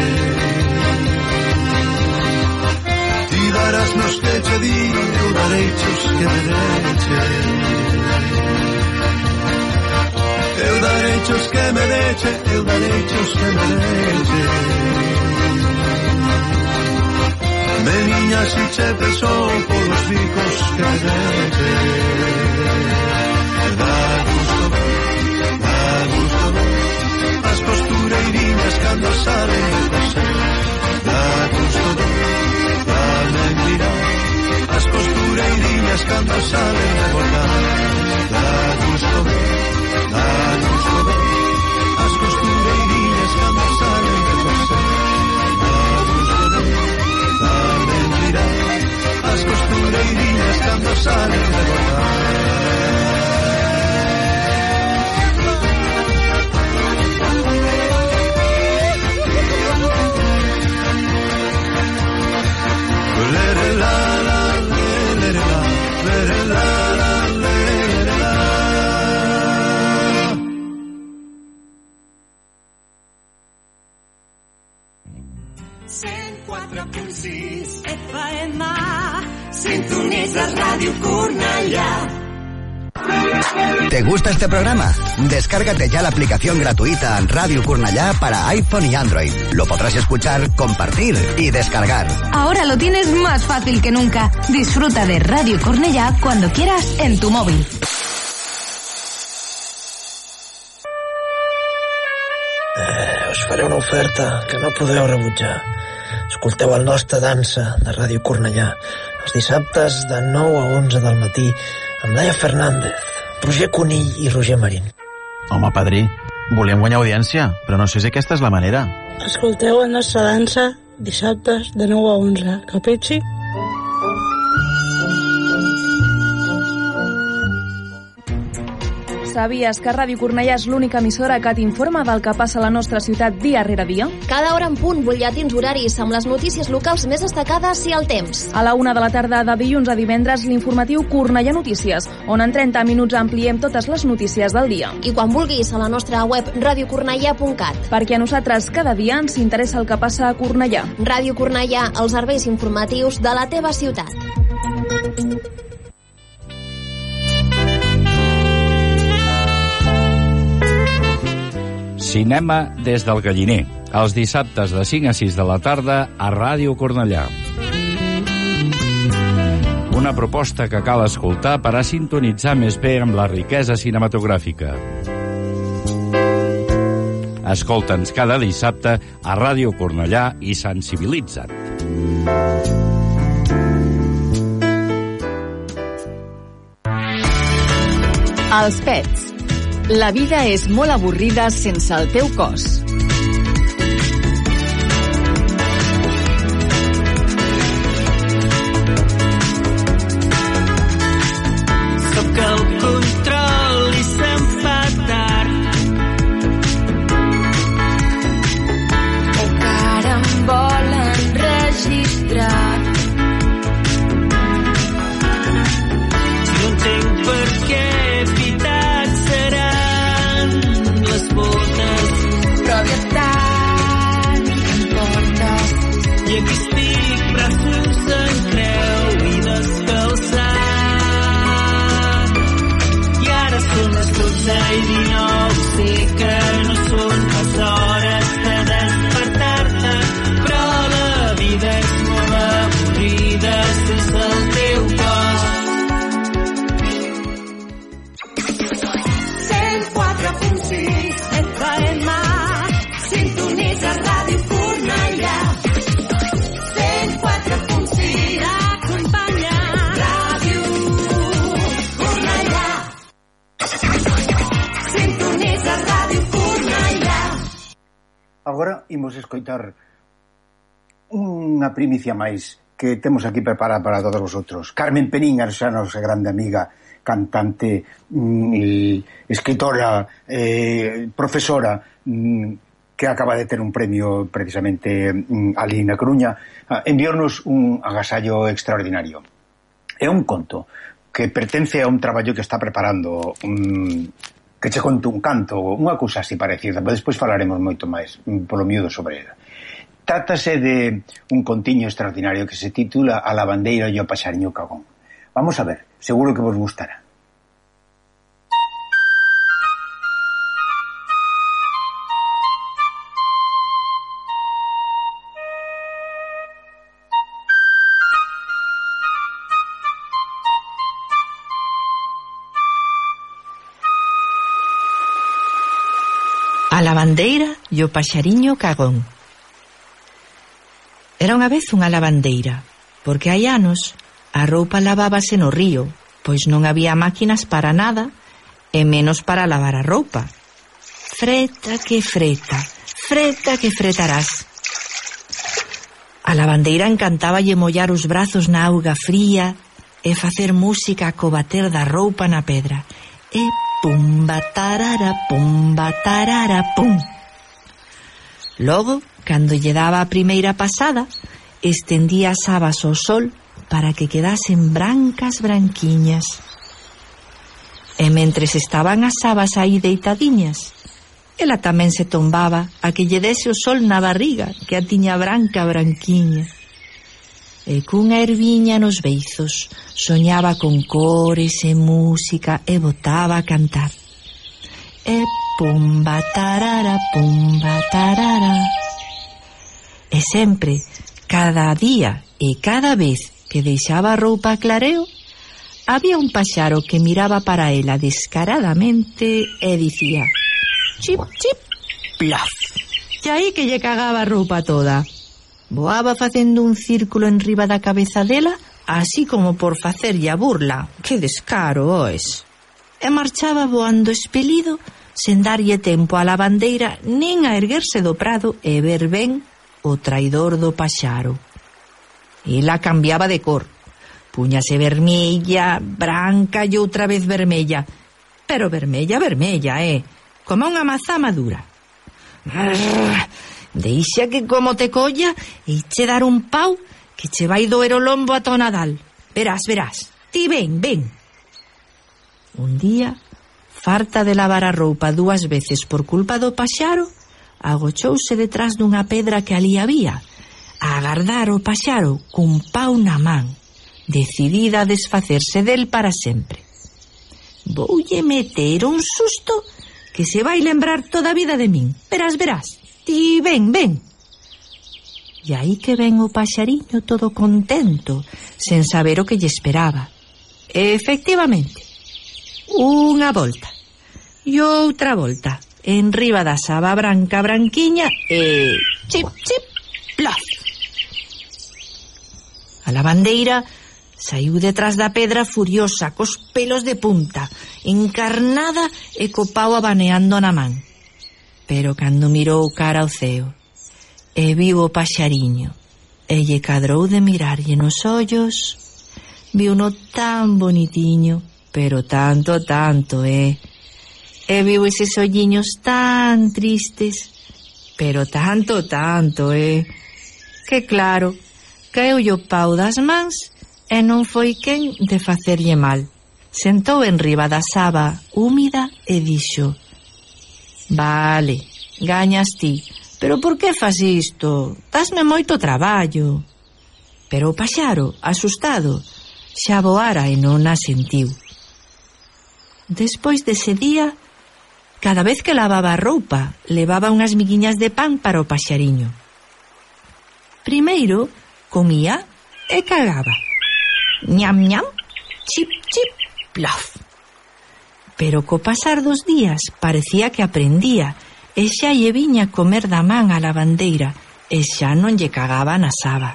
J: ti darás nos que che di, eu dareichos que me deche. Eu dareichos que me deche, eu dareichos que me deche. Meriña si che pesou polos bicos que me deche. Dá gusto ver as costureirinhas cando salen de coser, dá gusto ver, tamén dirá as costureirinhas cando salen de bordar, dá gusto ver as costureirinhas cando salen de coser, dá gusto ver, tamén dirá as costureirinhas cando salen de bordar. Lere la la lere la lere la la lere la.
D: 104.6 FM, sintonitzes Ràdio Cornellà.
K: ¿Te gusta este programa? Descárgate ya la aplicación gratuita Radio Cornellà para iPhone y Android. Lo podrás escuchar, compartir y descargar.
L: Ahora lo tienes más fácil que nunca. Disfruta de Radio Cornellà cuando quieras en tu móvil.
M: Us faré una oferta que no podeu rebutjar. Escolteu el nostre dansa de Ràdio Cornellà els dissabtes de 9 a 11 del matí amb Laia Fernández, Roger Conill i Roger Marín.
N: Home, padrí, volíem guanyar audiència, però no sé si aquesta és la manera.
O: Escolteu la nostra dansa dissabtes de 9 a 11, capitxi?
P: Sabies que Ràdio Cornellà és l'única emissora que t'informa del que passa a la nostra ciutat dia rere dia?
Q: Cada hora en punt, butlletins horaris amb les notícies locals més destacades i el temps.
P: A la 1 de la tarda de dilluns a divendres, l'informatiu Cornellà Notícies, on en 30 minuts ampliem totes les notícies del dia.
Q: I quan vulguis, a la nostra web radiocornellà.cat.
P: Perquè a nosaltres cada dia ens interessa el que passa a Cornellà.
Q: Ràdio Cornellà, els serveis informatius de la teva ciutat.
R: Cinema des del Galliner, els dissabtes de 5 a 6 de la tarda a Ràdio Cornellà. una proposta que cal escoltar per a sintonitzar més bé amb la riquesa cinematogràfica. Escolta'ns cada dissabte a Ràdio Cornellà i sensibilitza't.
S: Els pets. La vida és molt avorrida sense el teu cos.
T: Sóc el control i se'm fa tard.
D: Encara em volen registrar.
T: No entenc per què pitats seran les botes.
D: Però tant m'importes.
T: I aquí estic, braços en creu i descalçat. I ara són les 12:19, sé que no són les hores de despertar-te, però la vida és molt avorrida sense el teu cos.
D: 104.6 FM, sintonitza Ràdio Cornellà. 104.6 acompanya Ràdio Cornellà. Sintonitza Ràdio Cornellà.
C: Agora imos escoitar unha primicia máis que temos aquí preparada para todos vosotros. Carmen Penín, a nosa grande amiga, cantante, escritora, profesora, que acaba de ter un premio precisamente ali na Coruña, enviounos un agasallo extraordinario. É un conto que pertence a un traballo que está preparando, que che conto un canto, unha cousa así parecida, pero despois falaremos moito máis polo miúdo sobre ela. Trátase de un contiño extraordinario que se titula A lavandeira e o paxariño cagón. Vamos a ver, seguro que vos gustará.
U: A lavandeira e o paxariño cagón. Era unha vez unha lavandeira, porque hai anos a roupa lavábase no río, pois non había máquinas para nada e menos para lavar a roupa. Freta que fretarás. A lavandeira encantáballe mollar os brazos na auga fría e facer música co bater da roupa na pedra. E pumba tarara, pum. Logo, cando lle daba a primeira pasada, estendía as sabas ao sol para que quedasen branquiñas. E mentres estaban as sabas aí deitadiñas, ela tamén se tombaba a que lle dese o sol na barriga, que a tiña branquiña. E cunha erviña nos beizos soñaba con cores e música e botaba a cantar. E pumba tarara. E sempre, cada día e cada vez que deixaba a roupa a clareo, había un paxaro que miraba para ela descaradamente e dicía: chip, chip, plaf. E aí que lle cagaba a roupa toda. Voaba facendo un círculo enriba da cabeza dela, así como por facerlle a burla. Que descaro, oes. E marchaba voando espelido, sen darlle tempo á lavandeira nin a erguerse do prado e ver ben o traidor do paxaro. Ela cambiaba de cor. Púñase vermella, branca e outra vez vermella. Pero vermella, como unha mazá madura. Deixa que como te colla e che dar un pau que che vai doer o lombo ata o Nadal. Verás. Ti ven. Un día, farta de lavar a roupa 2 veces por culpa do paxaro, agochouse detrás dunha pedra que ali había, a agardar o paxaro cun pau na man, decidida a desfacerse del para sempre. Voulle meter un susto que se vai lembrar toda a vida de min. Verás. Ti ven. E aí que ven o paxariño todo contento, sen saber o que lle esperaba. Efectivamente, unha volta e outra volta enriba da saba branca branquiña e chip, chip, plof. A lavandeira saiu detrás da pedra furiosa, cos pelos de punta, encarnada e co pau abaneando na man. Pero cando mirou cara ao ceo e viu o paxariño e lle cadrou de mirarlle nos ollos, viu no tan bonitiño, pero tanto, e viu eses olliños tan tristes, pero tanto, que claro, caeulle o pau das mans e non foi quen de facerlle mal. Sentou enriba da saba húmida e dixo: vale, gañas ti, pero por que fas isto? Dasme moito traballo. Pero o paxaro, asustado, xa voara e non a sentiu. Despois dese día, cada vez que lavaba a roupa, levaba unhas miguiñas de pan para o paxariño. Primeiro, comía e cagaba. Ñam, ñam, chip, chip, plof. Pero co pasar dos días parecía que aprendía e xa lle viña comer da man a lavandeira e xa non lle cagaba na saba.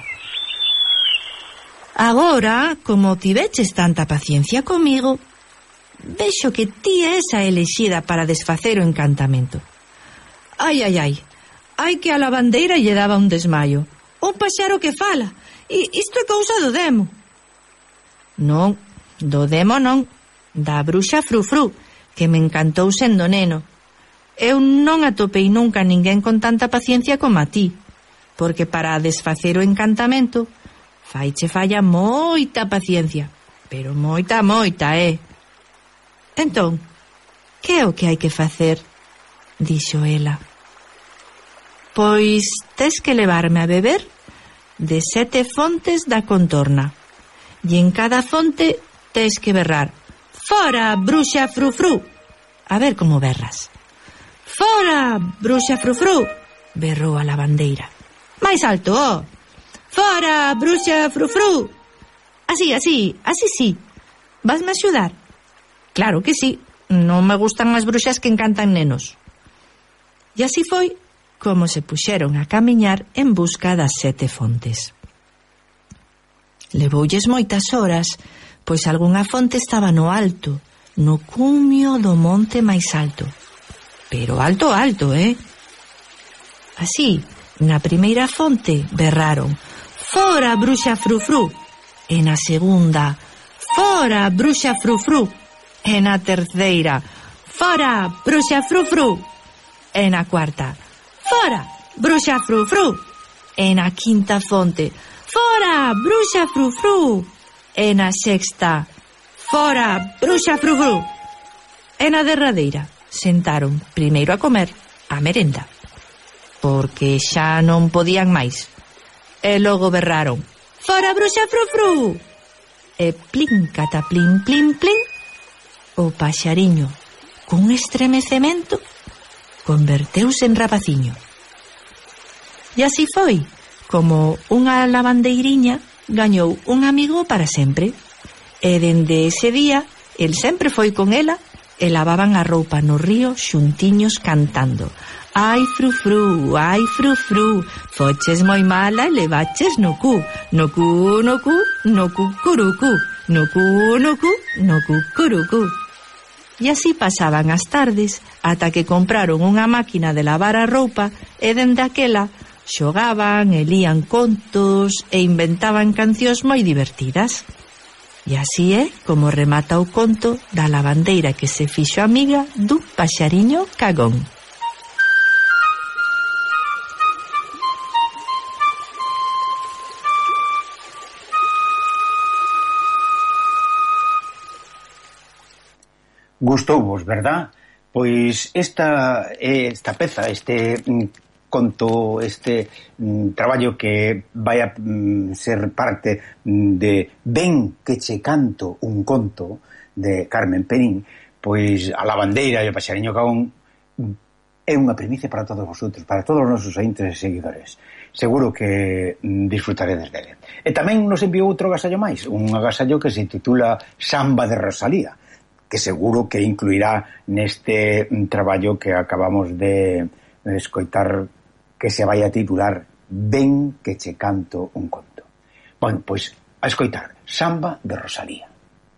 U: Agora, como tiveches tanta paciencia comigo, vexo que ti és a elexida para desfacer o encantamento. Ai, que a lavandeira lle daba un desmaio. Un paxaro que fala, e isto é cousa do demo. Non, do demo non, da bruxa frufru, que me encantou sendo neno. Eu non atopei nunca ninguén con tanta paciencia como a ti, porque para desfacer o encantamento faiche falla moita paciencia, pero moita, Entón, que é o que hai que facer? Dixo ela. Pois tes que levarme a beber de 7 fontes da contorna, e en cada fonte tes que berrar: fora, bruxa frufru. A ver como berras. Fora, bruxa frufru, berrou a lavandeira. Máis alto, oh. Fora, bruxa frufru. Así sí. Vasme axudar? Claro que sí, non me gustan as bruxas que encantan nenos. E así foi como se puxeron a camiñar en busca das 7 fontes. Levoulles moitas horas, pois algunha fonte estaba no alto, no cumio do monte máis alto. Pero alto, Así, na primeira fonte berraron: fora, bruxa frufru. E na segunda: fora, bruxa frufru. E na terceira: fora, bruxa frufru. E na cuarta: fora, bruxa frufru. E na quinta fonte: fora, bruxa frufru. E na sexta: fora, bruxa frufru. E na derradeira sentaron primeiro a comer a merenda, porque xa non podían máis. E logo berraron: fora, bruxa frufru. E plin, cataplin, plin, plin, o paxariño, cun estremecemento, converteuse en rapaciño. E así foi como unha lavandeiriña gañou un amigo para sempre. E dende ese día, el sempre foi con ela e lavaban a roupa no río xuntiños cantando: ai frufru, foches moi mala e levaches no cu, no cu, no cu, no cucurucu, no cu, no cu, no cucurucu. E así pasaban as tardes ata que compraron unha máquina de lavar a roupa e dende aquela xogaban e lían contos e inventaban cancións moi divertidas. E así é como remata o conto da lavandeira que se fixo amiga dun paxariño cagón.
C: Gustouvos, verdad? Pois esta peza, este conto, este traballo que vai a ser parte de Ven que che canto un conto de Carmen Perín, pois a lavandeira e o paxariño cagón é unha primicia para todos vosotros, para todos os nosos ointes e seguidores. seguro que disfrutaredes dele. E tamén nos enviou outro agasallo máis, un agasallo que se titula Samba de Rosalía, que seguro que incluirá neste traballo que acabamos de escoitar, que se vai a titular Ven que che canto un conto. Bueno, pois a escoitar Samba de Rosalía.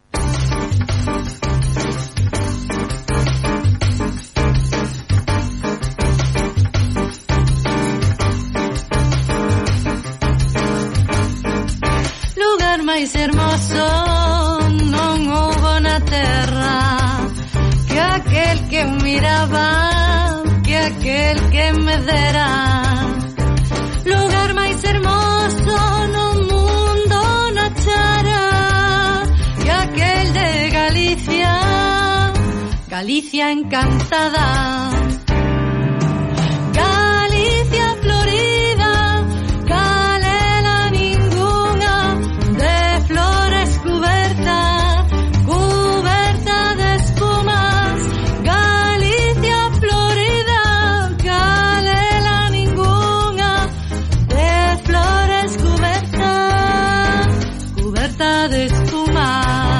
D: Lugar máis hermoso non houbo na terra que aquel que miraba, que aquel que me dera. Lugar máis hermoso no mundo nachara que aquel de Galicia, Galicia encantada. Galicia florida, calela ningunha, de flores cuberta, cuberta de espumas. Galicia florida, calela ningunha, de flores cuberta, cuberta de espumas.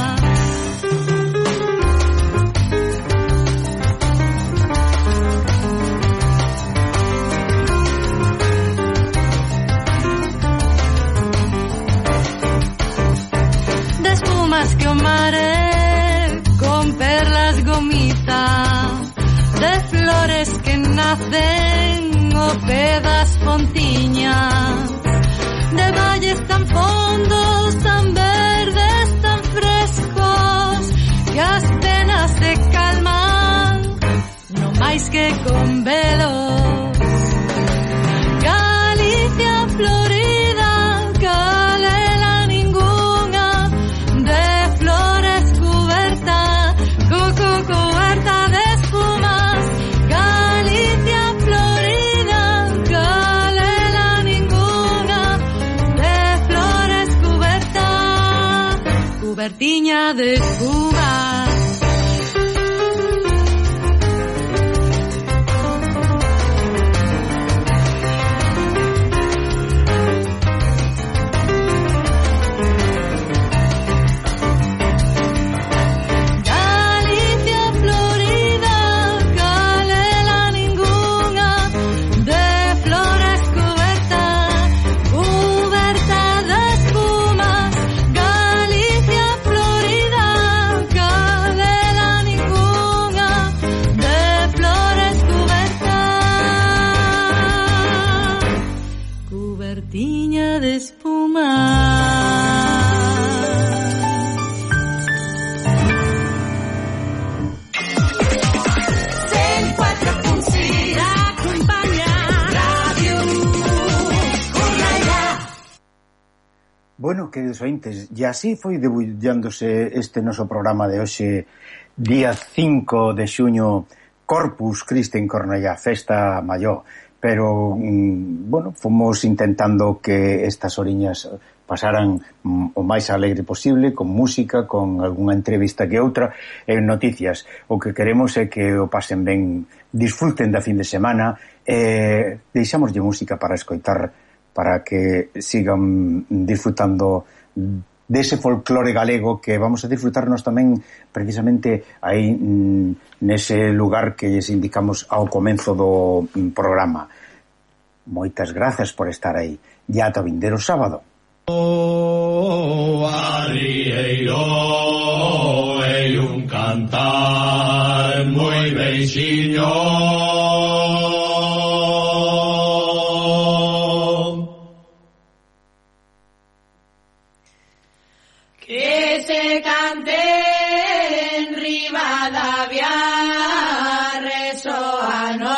D: Que o mare con perlas gomita, de flores que nacen o pé das fontiñas, de valles tan fondos, tan verdes, tan frescos, que as penas se calman, no máis que con velos. Galicia florida, calela ningunha, de flores cuberta, cuberta de espumas. Galicia florida, calela ningunha, de flores cuberta, cubertiña de espumas. De espuma.
C: Bueno, queridos ointes, e así foi debullándose este noso programa de hoxe, día 5 de xuño, Corpus Christi en Cornellá, festa maior. Pero, bueno, fomos intentando que estas oriñas pasaran o máis alegre posible, con música, con algunha entrevista que outra, e noticias. O que queremos é que o pasen ben, disfruten da fin de semana, e deixamoslle música para escoitar, para que sigan disfrutando dese folclore galego que vamos a disfrutarnos tamén precisamente aí nese lugar que lles indicamos ao comenzo do programa. Moitas grazas por estar aí. E ata o vindeiro sábado.
J: Arrieiro e un cantar moi beixiño.
D: Que se cante en Ribadavia, resoano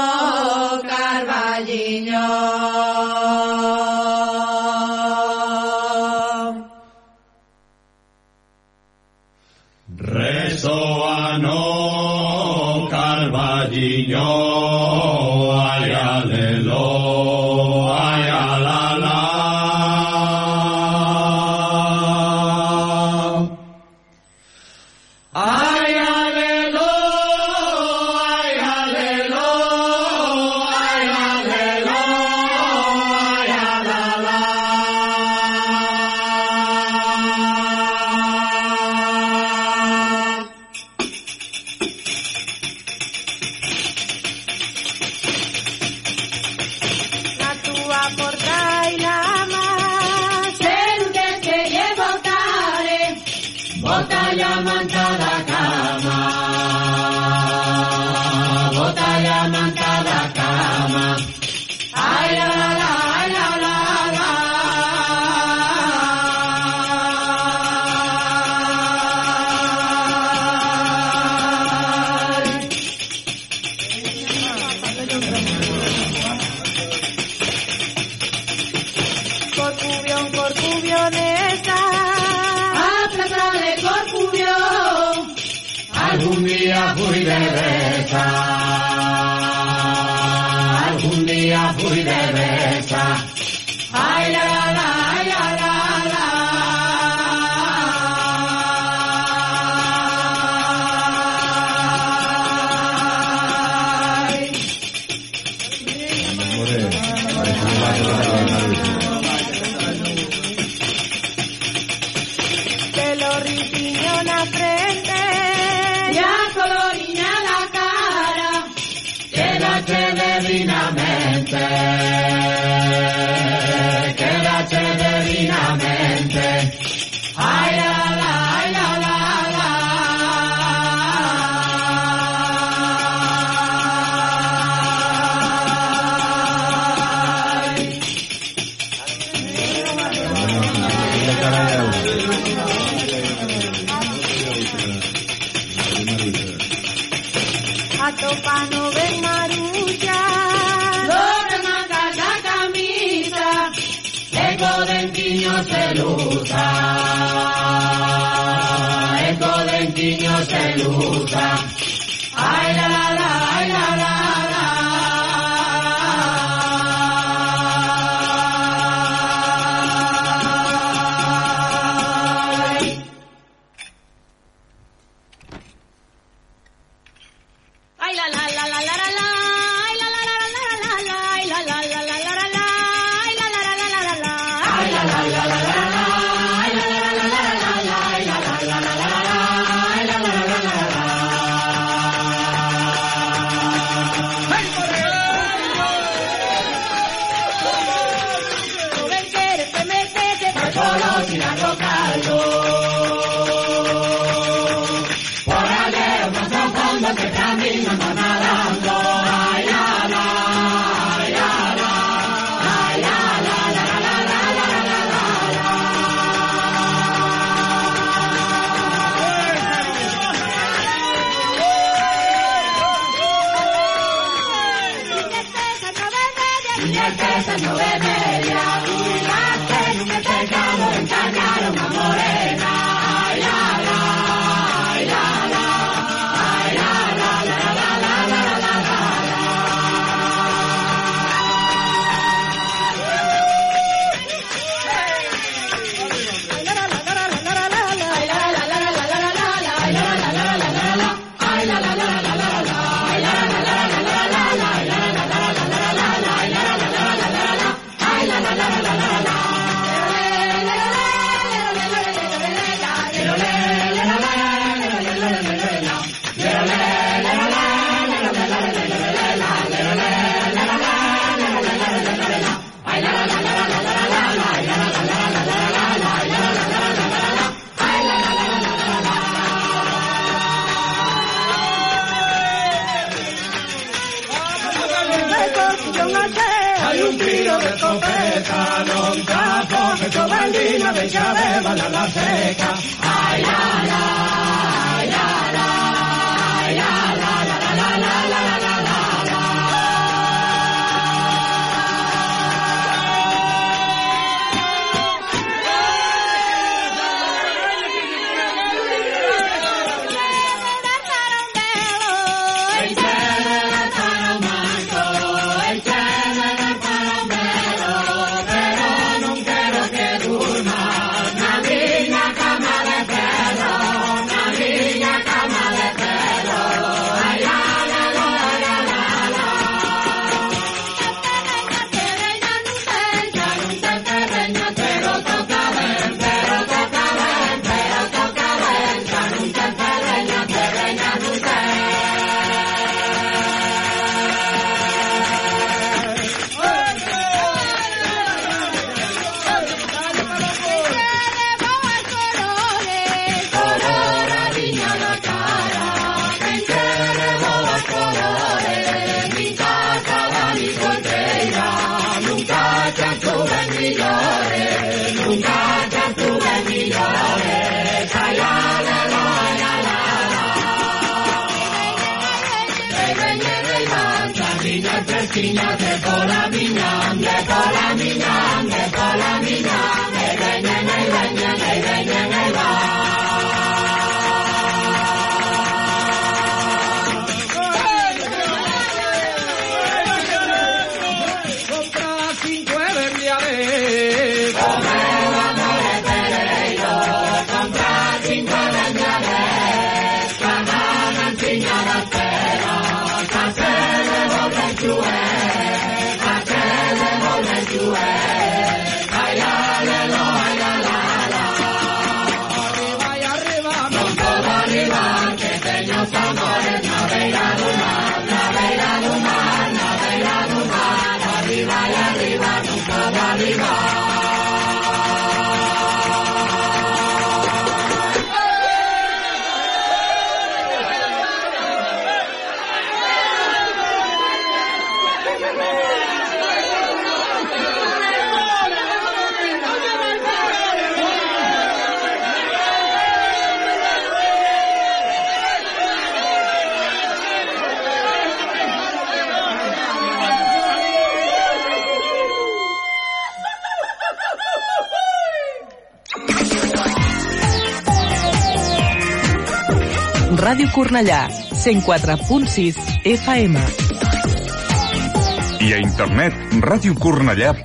D: Carballiño.
J: Resoano Carballiño, ay alelo, ay alala.
D: bota la manta da cama, bota la manta da cama. Ay la la la, ay la la la.
T: Corcubión, corcubionesa,
D: aplátale corcubión, algún día fui de besa, algún día fui de besa. Ay la la la, ay la la la.
T: pelo ritiño na frente,
D: Ya coloriña la cara, quédate divinamente, quédate divinamente. Ay la la, ay la la la.
T: atopano ben marulla,
D: Dobre mangas la camisa, eco dentiño celusa, eco dentiño celusa. Ay la la la, ay la la la.
T: ay la la la la la la la, ay la la la la la la la, ay la la la la la la la, ay la la la la la la la,
D: Ay la la la la la la, ay la la la la la la, ay la la la la la la, ay la la la la la la. Solo tirando caldo, por aldeos más profundos que caminan van nadando. Ay la la, ay la la, ay la la la la la la la la la la. Niñetes en 9:30, las que nunca he pecado engañaron a morena. Ay la la, ay la la, ay la la la la la la la la la. Hay un tiro de escopeta, non capo, que chovaldina de chave, bala la seca. Ay la la, ay la la, ay la la la la la la la la la la. Pero non quero que durma na miña cama de piña, de cola miña, de cola miña, de cola miña, de reña, de reña, de reña, de va.
A: Ràdio Cornellà, 104.6 FM.
B: I a internet, radiocornellà.cat.